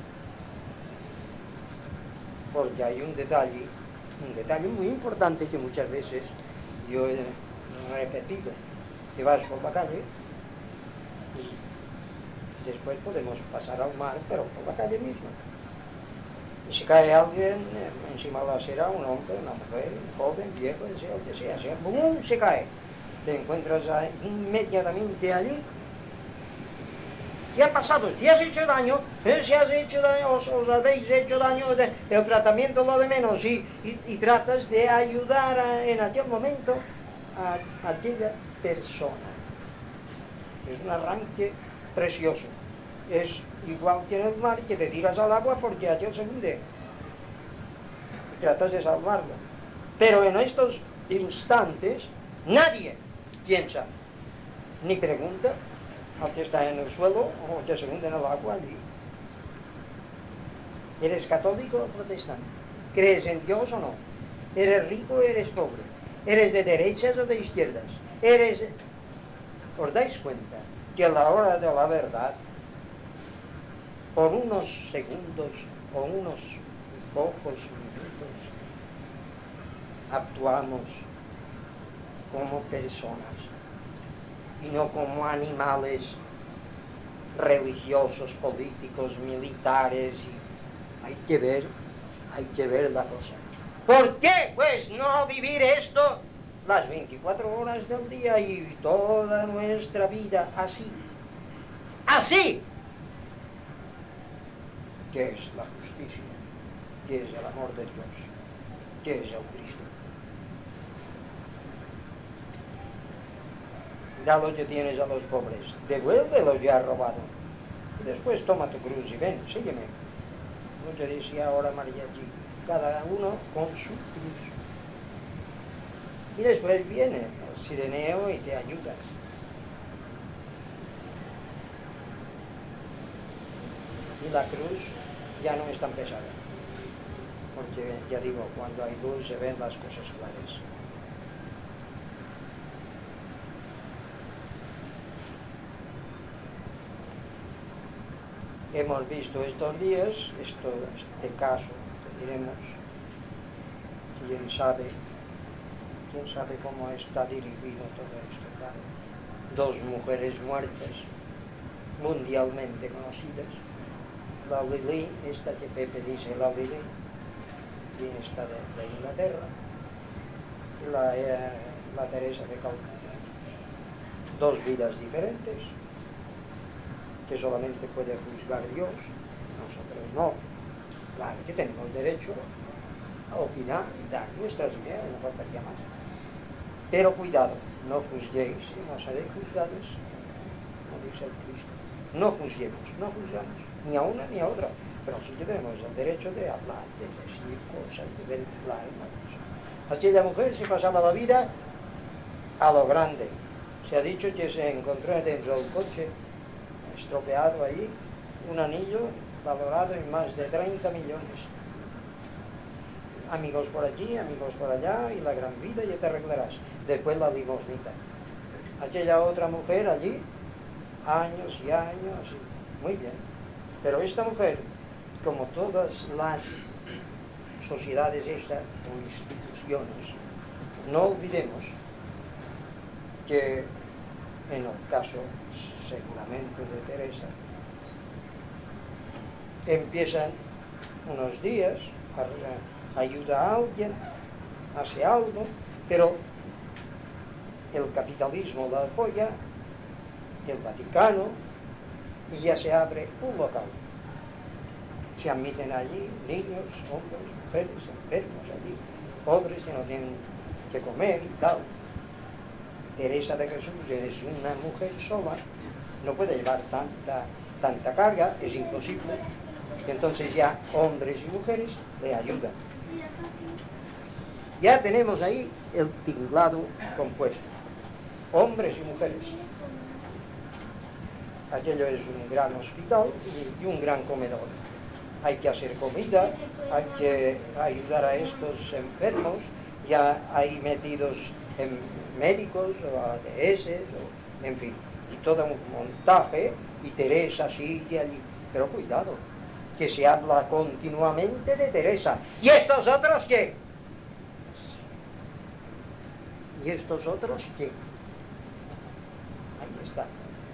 Porque hay un detalle muy importante que muchas veces yo he repetido, que vas por la calle y después podemos pasar al mar, pero por la calle misma. Y si cae alguien encima de la acera, un hombre, una mujer, un joven, viejo, el que sea, ¡bum!, se cae. Te encuentras inmediatamente allí. ¿Qué ha pasado? ¿Te has hecho daño? Si has hecho daño, os habéis hecho daño, el tratamiento lo de menos, y tratas de ayudar en aquel momento a aquella persona. Es un arranque precioso. Es igual que en el mar, que te tiras al agua porque aquel se hunde. Y tratas de salvarlo. Pero en estos instantes, nadie piensa, ni pregunta al que está en el suelo o que se hunde en el agua allí. ¿Eres católico o protestante? ¿Crees en Dios o no? ¿Eres rico o eres pobre? ¿Eres de derechas o de izquierdas? ¿Os dais cuenta que a la hora de la verdad, por unos segundos o unos pocos minutos, actuamos como personas y no como animales religiosos, políticos, militares? Hay que ver la cosa. ¿Por qué, pues, no vivir esto las 24 horas del día y toda nuestra vida así? ¡Así! ¿Qué es la justicia? ¿Qué es el amor de Dios? ¿Qué es el Cristo? Da lo que tienes a los pobres, devuelve lo que has robado, y después toma tu cruz y ven, sígueme. Lo que decía ahora Mariachi, cada uno con su cruz. Y después viene el sireneo y te ayuda. Y la cruz ya no es tan pesada, porque ya digo, cuando hay luz se ven las cosas claras. Hemos visto estos días, este caso, que diremos, quién sabe cómo está dirigido todo esto, claro. 2 mujeres muertas, mundialmente conocidas, la Lili, esta que Pepe dice, la Lili, y esta de Inglaterra, y la Teresa de Calcuta. 2 vidas diferentes, que solamente puede juzgar Dios, nosotros no. Claro que tenemos derecho a opinar y dar nuestras ideas, no faltaría más. Pero cuidado, no juzguéis y no seréis juzgados, como dice el Cristo. No juzguemos, no juzgamos, ni a una ni a otra, pero sí que tenemos el derecho de hablar, de decir cosas, de ventilar una cosa. Aquella mujer se pasaba la vida a lo grande. Se ha dicho que se encontró dentro del coche, estropeado ahí, un anillo valorado en más de 30 millones. Amigos por aquí, amigos por allá, y la gran vida, ya te arreglarás. Después la limosnita. Aquella otra mujer allí, años y años, muy bien. Pero esta mujer, como todas las sociedades estas, o instituciones, no olvidemos que en el caso seguramente de Teresa, empiezan unos días, ayuda a alguien, hace algo, pero el capitalismo la apoya, el Vaticano, y ya se abre un local. Se admiten allí niños, hombres, mujeres, enfermos allí, pobres que no tienen que comer y tal. Teresa de Jesús es una mujer sola, no puede llevar tanta carga, es imposible. Entonces ya hombres y mujeres le ayudan. Ya tenemos ahí el tinglado compuesto, hombres y mujeres. Aquello es un gran hospital y un gran comedor. Hay que hacer comida, hay que ayudar a estos enfermos, ya hay metidos en médicos o ATS, en fin, y todo un montaje, y Teresa sigue allí. Pero cuidado, que se habla continuamente de Teresa. ¿Y estos otros qué? ¿Y estos otros qué? Ahí está.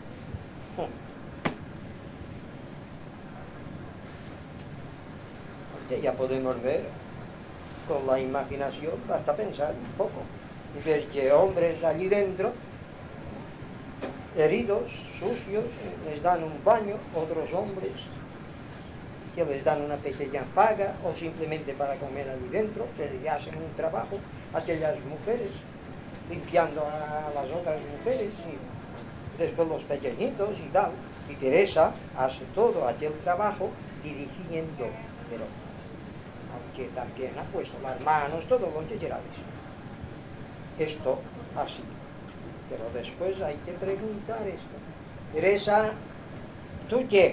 Ya podemos ver, con la imaginación, basta pensar un poco. Y ves que hombres allí dentro, heridos, sucios, les dan un baño, otros hombres que les dan una pequeña paga, o simplemente para comer allí dentro, que le hacen un trabajo a aquellas mujeres, limpiando a las otras mujeres, y después los pequeñitos y tal. Y Teresa hace todo aquel trabajo dirigiendo, pero aunque también ha puesto las manos, todo lo que queráis. Esto así. Pero después hay que preguntar esto. Teresa, ¿tú qué?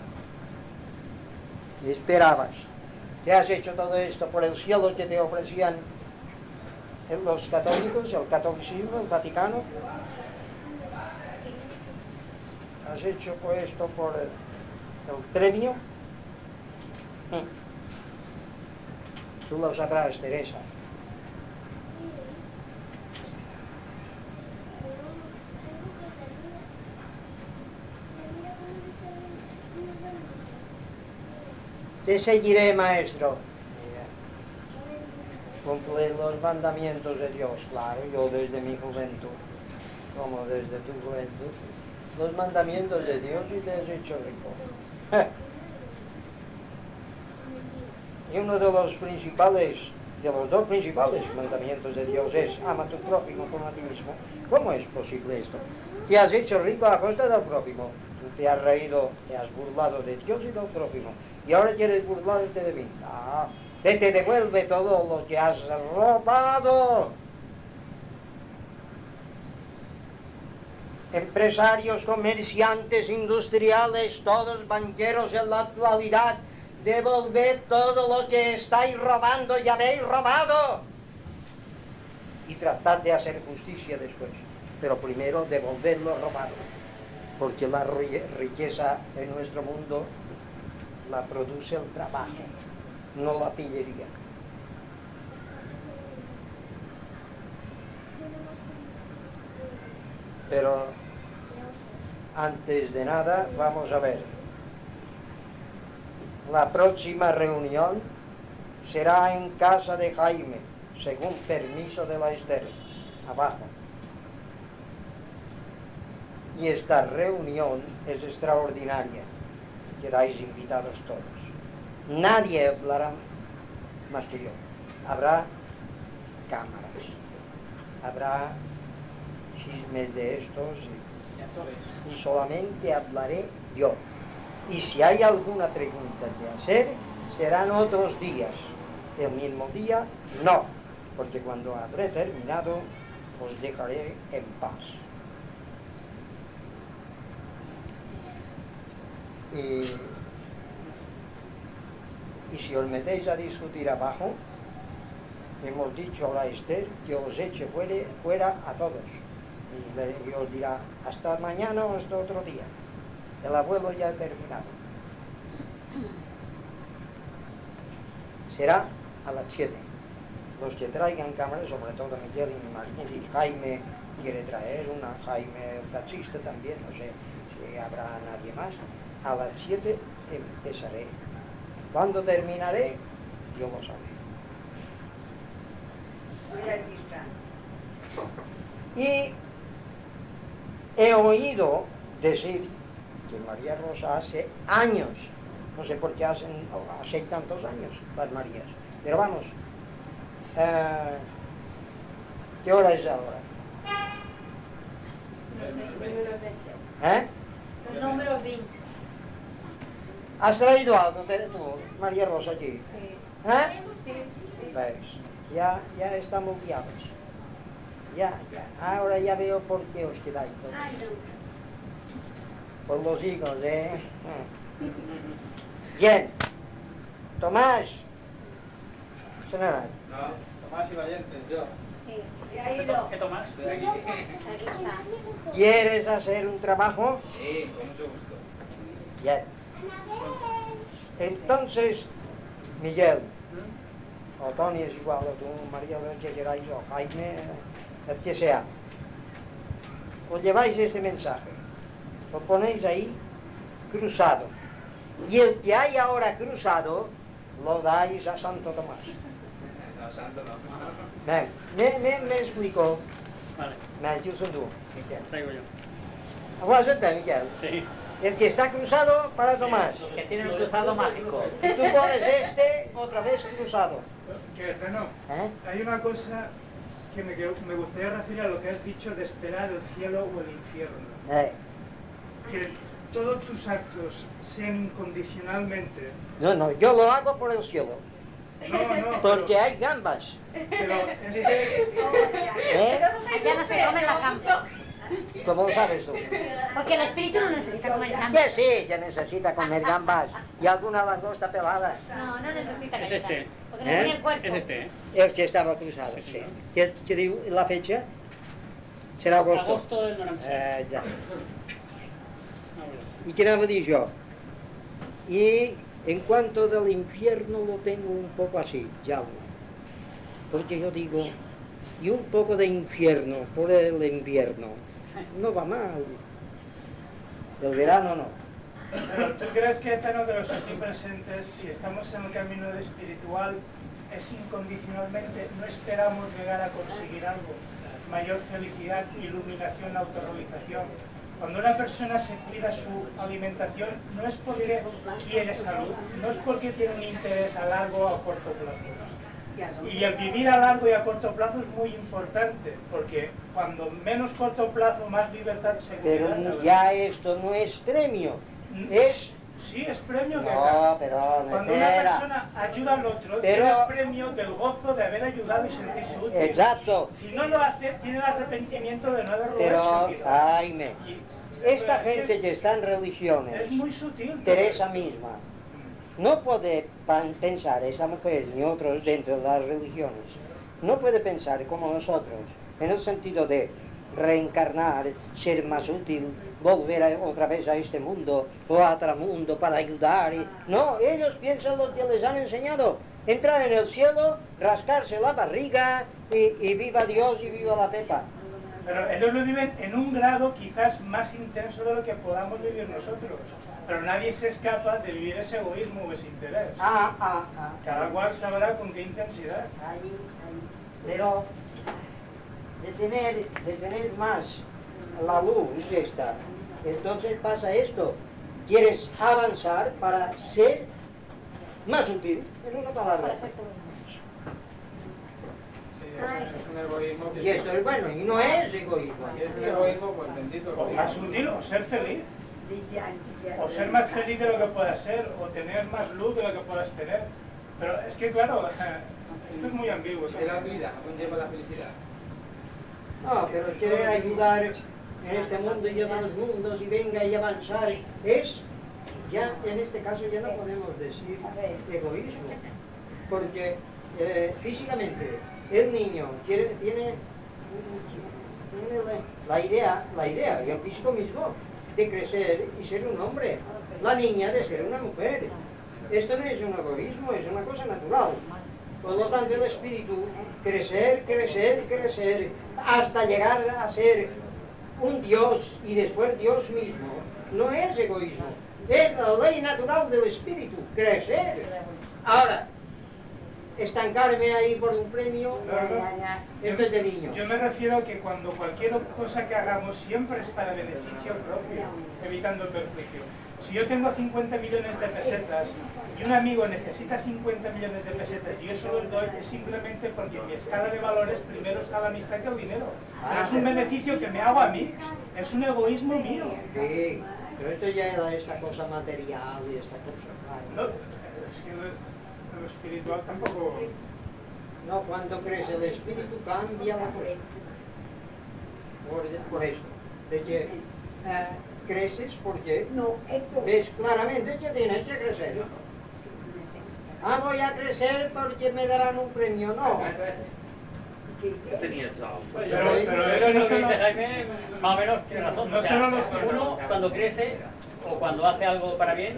¿Qué esperabas? ¿Qué has hecho todo esto por el cielo que te ofrecían los católicos, el catolicismo, el Vaticano? ¿Has hecho esto por el premio? Tú lo sabrás, Teresa. Te seguiré, maestro. Cumple los mandamientos de Dios, claro, yo desde mi juventud, como desde tu juventud. Los mandamientos de Dios y te has hecho rico. Y uno de los dos principales mandamientos de Dios es: ama a tu prójimo como a ti mismo. ¿Cómo es posible esto? Te has hecho rico a costa del prójimo. Tú te has reído, te has burlado de Dios y del prójimo. Y ahora quieres burlarte de mí. Ah, te devuelve todo lo que has robado. Empresarios, comerciantes, industriales, todos banqueros en la actualidad, devolved todo lo que estáis robando y habéis robado. Y tratad de hacer justicia después. Pero primero devolved lo robado. Porque la riqueza en nuestro mundo la produce el trabajo, no la pillería. Pero antes de nada, vamos a ver. La próxima reunión será en casa de Jaime, según permiso de la Esther, abajo. Y esta reunión es extraordinaria. Quedáis invitados todos. Nadie hablará más que yo. Habrá cámaras, habrá chismes de estos y solamente hablaré yo. Y si hay alguna pregunta que hacer, serán otros días. El mismo día, no, porque cuando habré terminado, os dejaré en paz. Y si os metéis a discutir abajo, hemos dicho a la Esther que os eche fuera a todos. Y os dirá, hasta mañana o hasta otro día. El abuelo ya ha terminado. Será a las 7. Los que traigan cámaras, sobre todo Miguel y Jaime quiere traer una, Jaime el taxista también, no sé si habrá nadie más. A las 7 empezaré. Cuando terminaré, yo lo sabré. Voy a Y he oído decir que María Rosa hace años, no sé por qué hace tantos años las Marías, pero vamos, ¿qué hora es ahora? ¿Eh? El número 20. ¿Has traído algo tú, María Rosa, aquí? Sí. ¿Eh? Sí, sí. ¿Ves? Ya estamos guiados. Ya. Ahora ya veo por qué os quedáis todos. Ay, no. Por los hijos, ¿eh? Bien. Tomás. Sonará. No, Tomás y Valiente, yo. Sí. ¿Qué tomas? Aquí está. ¿Quieres hacer un trabajo? Sí, con mucho gusto. Bien. Entonces, Miguel, o Toni es igual, o tú, María, el que queráis, o Jaime, el que sea. Os lleváis ese mensaje, lo ponéis ahí cruzado. Y el que hay ahora cruzado, lo dais a Santo Tomás. No, santo no. Ven, me explico. Vale, Yo soy tú, Miguel. traigo yo. Aguántate, Miguel. Sí. El que está cruzado para Tomás. Que tiene un cruzado mágico. Y tú pones este otra vez cruzado. Que no, ¿Eh? hay una cosa que me gustaría referir a lo que has dicho de esperar el cielo o el infierno. Que todos tus actos sean incondicionalmente. No, yo lo hago por el cielo. No, Porque hay gambas. pero es que ¿Eh? Allá no se come la gamba. ¿Cómo lo sabes tú? Porque el espíritu no necesita comer gamba. Que sí, que necesita comer gambas y alguna langosta pelada. No necesita Es gamba. este. Porque no tiene el cuerpo. Es este, ¿eh? El que estaba cruzado, sí. ¿Qué digo la fecha? Será agosto. Agosto del 96. Ya. Ah, bueno. ¿Y qué le digo yo? Y en cuanto del infierno lo tengo un poco así, ya. Porque yo digo, y un poco de infierno por el invierno, no va mal. El verano no. Pero ¿tú crees que de los aquí presentes, si estamos en el camino espiritual, es incondicionalmente, no esperamos llegar a conseguir algo? Mayor felicidad, iluminación, autorrealización. Cuando una persona se cuida su alimentación, no es porque quiere salud, no es porque tiene un interés a largo o a corto plazo. Y el vivir a largo y a corto plazo es muy importante, porque cuando menos corto plazo, más libertad, seguridad. Pero ya esto no es premio, es... Sí, es premio de No, pero cuando una persona ayuda al otro, tiene el premio del gozo de haber ayudado y sentirse útil. Exacto. Si no lo hace, tiene el arrepentimiento de no haberlo Pero, hecho. Jaime, Y- esta gente que está en religiones, es muy sutil. Teresa misma, no puede pensar, esa mujer ni otros dentro de las religiones, no puede pensar como nosotros, en el sentido de reencarnar, ser más útil, volver otra vez a este mundo o a otro mundo para ayudar. No, ellos piensan lo que les han enseñado, entrar en el cielo, rascarse la barriga y viva Dios y viva la Pepa. Pero ellos lo viven en un grado quizás más intenso de lo que podamos vivir nosotros. Pero nadie se escapa de vivir ese egoísmo o ese interés. Cada cual sabrá con qué intensidad. Ahí. Pero de tener más la luz esta, entonces pasa esto. Quieres avanzar para ser más útil, en una palabra. Sí, es un egoísmo que... Y esto es bueno, y no es egoísmo. Si es un egoísmo, pues bendito O egoísmo. más útil, o ser feliz. O ser más feliz de lo que puedas ser, o tener más luz de lo que puedas tener. Pero es que claro, esto es muy ambiguo. Es la vida, no conlleva la felicidad. No, pero querer ayudar en este mundo y en los mundos y venga y avanzar es, ya en este caso ya no podemos decir egoísmo, porque físicamente el niño tiene la idea y el físico mismo de crecer y ser un hombre, la niña de ser una mujer. Esto no es un egoísmo, es una cosa natural. Por lo tanto, el espíritu, crecer, hasta llegar a ser un Dios y después Dios mismo, no es egoísmo, es la ley natural del espíritu, crecer. Ahora, estancarme ahí por un premio, esto es de niño. Yo me refiero a que cuando cualquier cosa que hagamos siempre es para beneficio propio, evitando el perjuicio. Si yo tengo 50 millones de pesetas y un amigo necesita 50 millones de pesetas y yo solo les doy, es simplemente porque en mi escala de valores primero está la amistad que el dinero. Pero es un beneficio que me hago a mí, es un egoísmo mío. Sí, pero esto ya era esta cosa material y esta cosa, claro. No, es que lo espiritual tampoco... No, cuando crece el espíritu cambia la cosa. Por eso, de que creces porque ves claramente que tienes que crecer. Ah, voy a crecer porque me darán un premio, no. Pero eso no dice Jaime, más o menos tiene razón. No, o sea, uno cuando crece o cuando hace algo para bien,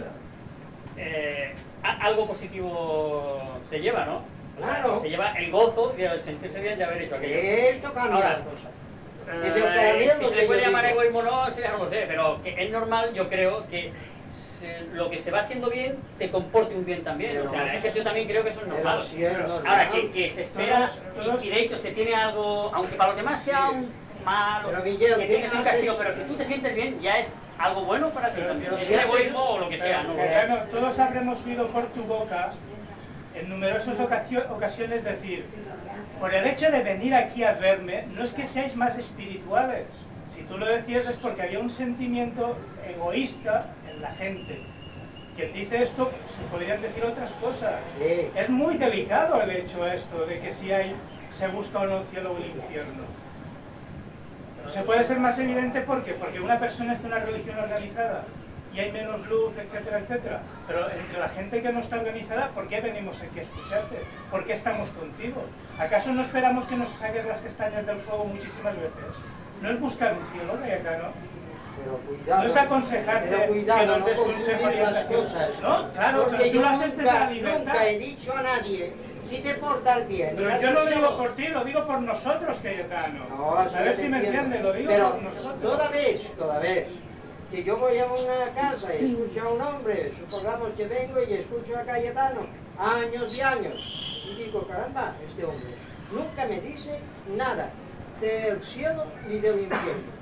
algo positivo se lleva, ¿no? Claro. Se lleva el gozo de sentirse bien de haber hecho aquello. Esto cambia Ahora, la cosa. si se le puede llamar egoísmo o no, eso ya no lo sé, pero que es normal, yo creo, que lo que se va haciendo bien te comporte un bien también. O sea, es que yo también creo que eso es normal. Ahora, que se espera, y de hecho se tiene algo, aunque para los demás sea un malo, que tienes un castigo, pero si tú te sientes bien, ya es algo bueno para ti también. Si es egoísmo o lo que sea, ¿no? Bueno, todos habremos oído por tu boca en numerosas ocasiones decir, por el hecho de venir aquí a verme, no es que seáis más espirituales. Si tú lo decías es porque había un sentimiento egoísta en la gente. Que dice esto, se podrían decir otras cosas. Sí. Es muy delicado el hecho esto de que si se busca o no el cielo o el infierno. Se puede ser más evidente porque una persona está en una religión organizada y hay menos luz, etcétera, etcétera. Pero entre la gente que no está organizada, ¿por qué venimos aquí a escucharte? ¿Por qué estamos contigo? ¿Acaso no esperamos que nos saques las castañas del fuego muchísimas veces? ¿No es buscar un cielo, Cayetano? Pero cuidado, no es aconsejarte que nos des consejo orientación. No, claro, pero tú lo haces desde la libertad. Nunca he dicho a nadie, si te portas bien. Pero yo no lo digo por ti, lo digo por nosotros, Cayetano. No, A ver si me entiendes, lo digo por nosotros. Toda vez que yo voy a una casa y escucho a un hombre, supongamos que vengo y escucho a Cayetano, años y años, y digo, caramba, este hombre nunca me dice nada del cielo ni del infierno.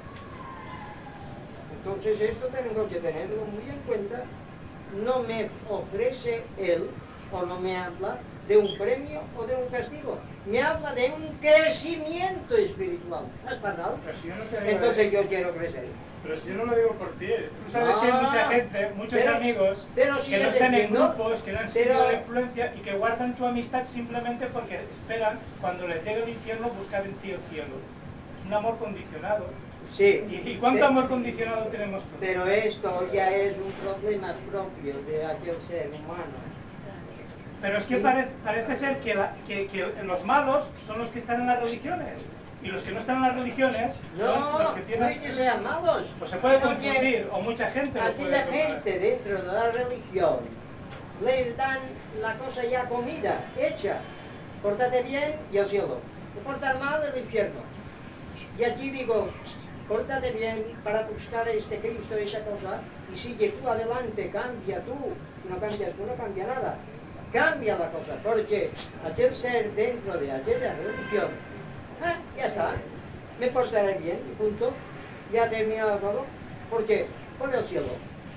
Entonces esto tengo que tenerlo muy en cuenta. No me ofrece él o no me habla de un premio o de un castigo. Me habla de un crecimiento espiritual. ¿Has parado? Entonces yo quiero crecer. Pero si yo no lo digo por ti. Tú sabes que hay mucha gente, muchos amigos, que no están en grupos, que no han sentido la influencia y que guardan tu amistad simplemente porque esperan, cuando les llegue el infierno, buscar en ti el cielo. Es un amor condicionado. Sí. ¿Y cuánto amor condicionado tenemos todos? Pero esto ya es un problema propio de aquel ser humano. Pero es que parece ser que los malos son los que están en las religiones. Y los que no están en las religiones son los que tienen... No es que sean malos. Pues se puede confundir, o mucha gente lo puede confundir. Aquí la gente dentro de la religión les dan la cosa ya comida, hecha. Pórtate bien y al cielo. Te portas mal, el infierno. Y aquí digo, pórtate bien para buscar este Cristo, esa cosa, y sigue tú adelante, cambia tú. Si no cambias tú, no cambia nada. Cambia la cosa, porque aquel ser dentro de aquella religión, ya está, me portaré bien, punto, ya ha terminado todo, porque por el cielo.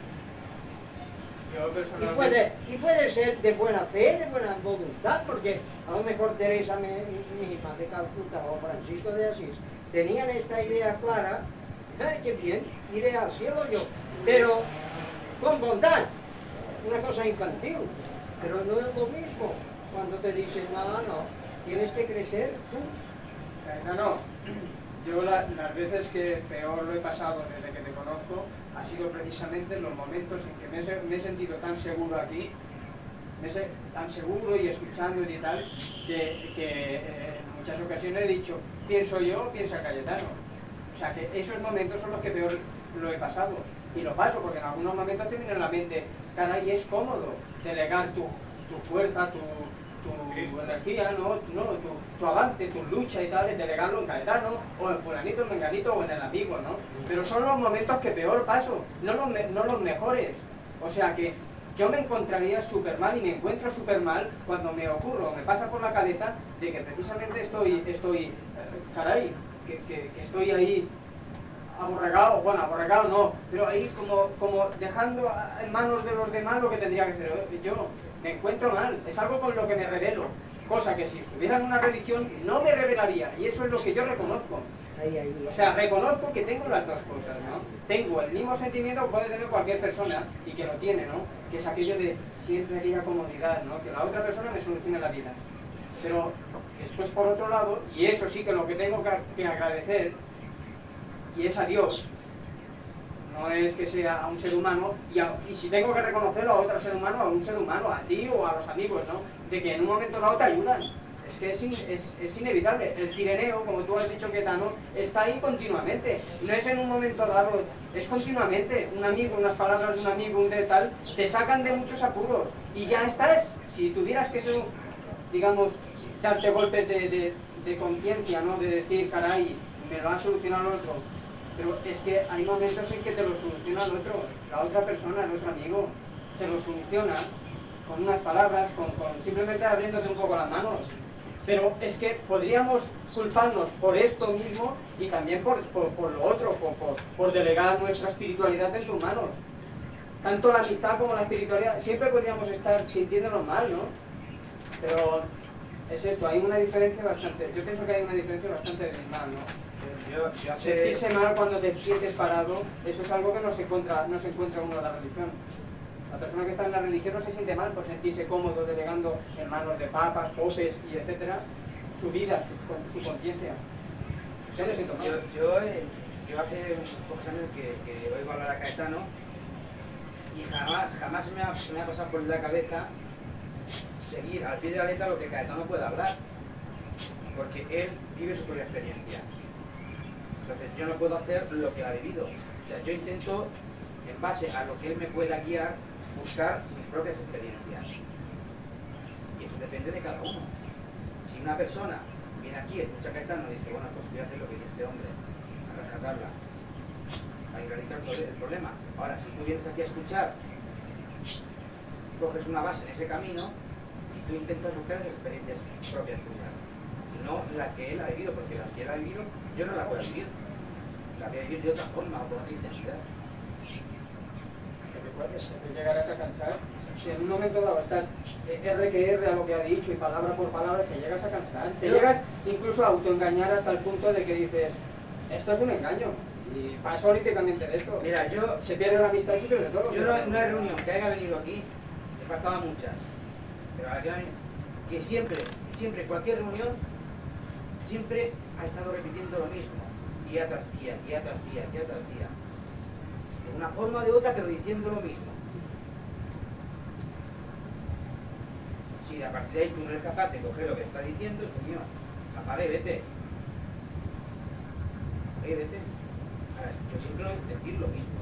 Y puede ser de buena fe, de buena voluntad, porque a lo mejor Teresa misma de Calcuta o Francisco de Asís tenían esta idea clara, que bien, iré al cielo yo, pero con bondad, una cosa infantil, pero no es lo mismo cuando te dicen, no, tienes que crecer tú. No, yo las veces que peor lo he pasado desde que te conozco ha sido precisamente en los momentos en que me he sentido tan seguro aquí, tan seguro y escuchando y tal, que en muchas ocasiones he dicho, pienso yo, piensa Cayetano. O sea que esos momentos son los que peor lo he pasado. Y lo paso porque en algunos momentos te viene en la mente, caray, es cómodo delegar tu fuerza, tu energía, tu avance, tu lucha y tal, delegarlo en Cayetano, o en fulanito, en menganito, o en el amigo, ¿no? Pero son los momentos que peor paso, no los mejores. O sea que yo me encontraría súper mal y me encuentro súper mal cuando me ocurre o me pasa por la cabeza de que precisamente caray, que estoy ahí aborregado, bueno, aborregado no, pero ahí como dejando en manos de los demás lo que tendría que hacer yo. Me encuentro mal, es algo con lo que me rebelo, cosa que si estuviera en una religión no me rebelaría, y eso es lo que yo reconozco. O sea, reconozco que tengo las dos cosas, ¿no? Tengo el mismo sentimiento que puede tener cualquier persona, y que lo tiene, ¿no? Que es aquello de siempre aquella comodidad, ¿no? Que la otra persona me solucione la vida. Pero después, por otro lado, y eso sí que lo que tengo que agradecer, y es a Dios, no es que sea a un ser humano, y si tengo que reconocerlo a otro ser humano, a un ser humano, a ti o a los amigos, ¿no? De que en un momento dado te ayudan. Es que es inevitable. El cireneo, como tú has dicho, Caetano, está ahí continuamente. No es en un momento dado, es continuamente. Un amigo, unas palabras de un amigo, un de tal, te sacan de muchos apuros. Y ya estás. Si tuvieras que ser, digamos, darte golpes de conciencia, ¿no? De decir, caray, me lo ha solucionado el otro. Pero es que hay momentos en que te lo soluciona el otro, la otra persona, el otro amigo. Te lo soluciona con unas palabras, con simplemente abriéndote un poco las manos. Pero es que podríamos culparnos por esto mismo y también por lo otro, por delegar nuestra espiritualidad en tus manos. Tanto la amistad como la espiritualidad, siempre podríamos estar sintiéndonos mal, ¿no? Pero es esto, hay una diferencia bastante, yo pienso que hay una diferencia bastante abismal, ¿no? Sentirse mal cuando te sientes parado, eso es algo que no se encuentra uno en la religión. La persona que está en la religión no se siente mal por sentirse cómodo delegando en manos de papas, popes y etcétera su vida, su conciencia. Yo hace unos pocos años que oigo hablar a Caetano y jamás me ha pasado por la cabeza seguir al pie de la letra lo que Caetano puede hablar, porque él vive su propia experiencia. Entonces yo no puedo hacer lo que ha vivido. O sea, yo intento, en base a lo que él me pueda guiar, buscar mis propias experiencias. Y eso depende de cada uno. Si una persona viene aquí, escucha a Caetano y dice, bueno, pues voy a hacer lo que dice este hombre, a rescatarla, a erradicar todo el problema. Ahora, si tú vienes aquí a escuchar, coges una base en ese camino y tú intentas buscar esas experiencias propias tuyas, no la que él ha vivido, porque la que él ha vivido yo no la puedo vivir, la voy a vivir de otra forma, con otra intensidad. Te llegarás a cansar. Si en un momento dado estás R que R a lo que ha dicho y palabra por palabra, te llegas a cansar. Te llegas incluso a autoengañar hasta el punto de que dices, esto es un engaño. Y paso olímpicamente de esto. Mira, se pierde la amistad y se pierde todo. Yo no hay reunión que haya venido aquí, me faltaban muchas. Pero que siempre, cualquier reunión, siempre ha estado repitiendo lo mismo. Día tras día, día tras día, día tras día. De una forma o de otra, pero diciendo lo mismo. Si a partir de ahí tú no eres capaz de coger lo que está diciendo, es mío, apague, vete. Apague, vete. Ahora, yo siempre decir lo mismo.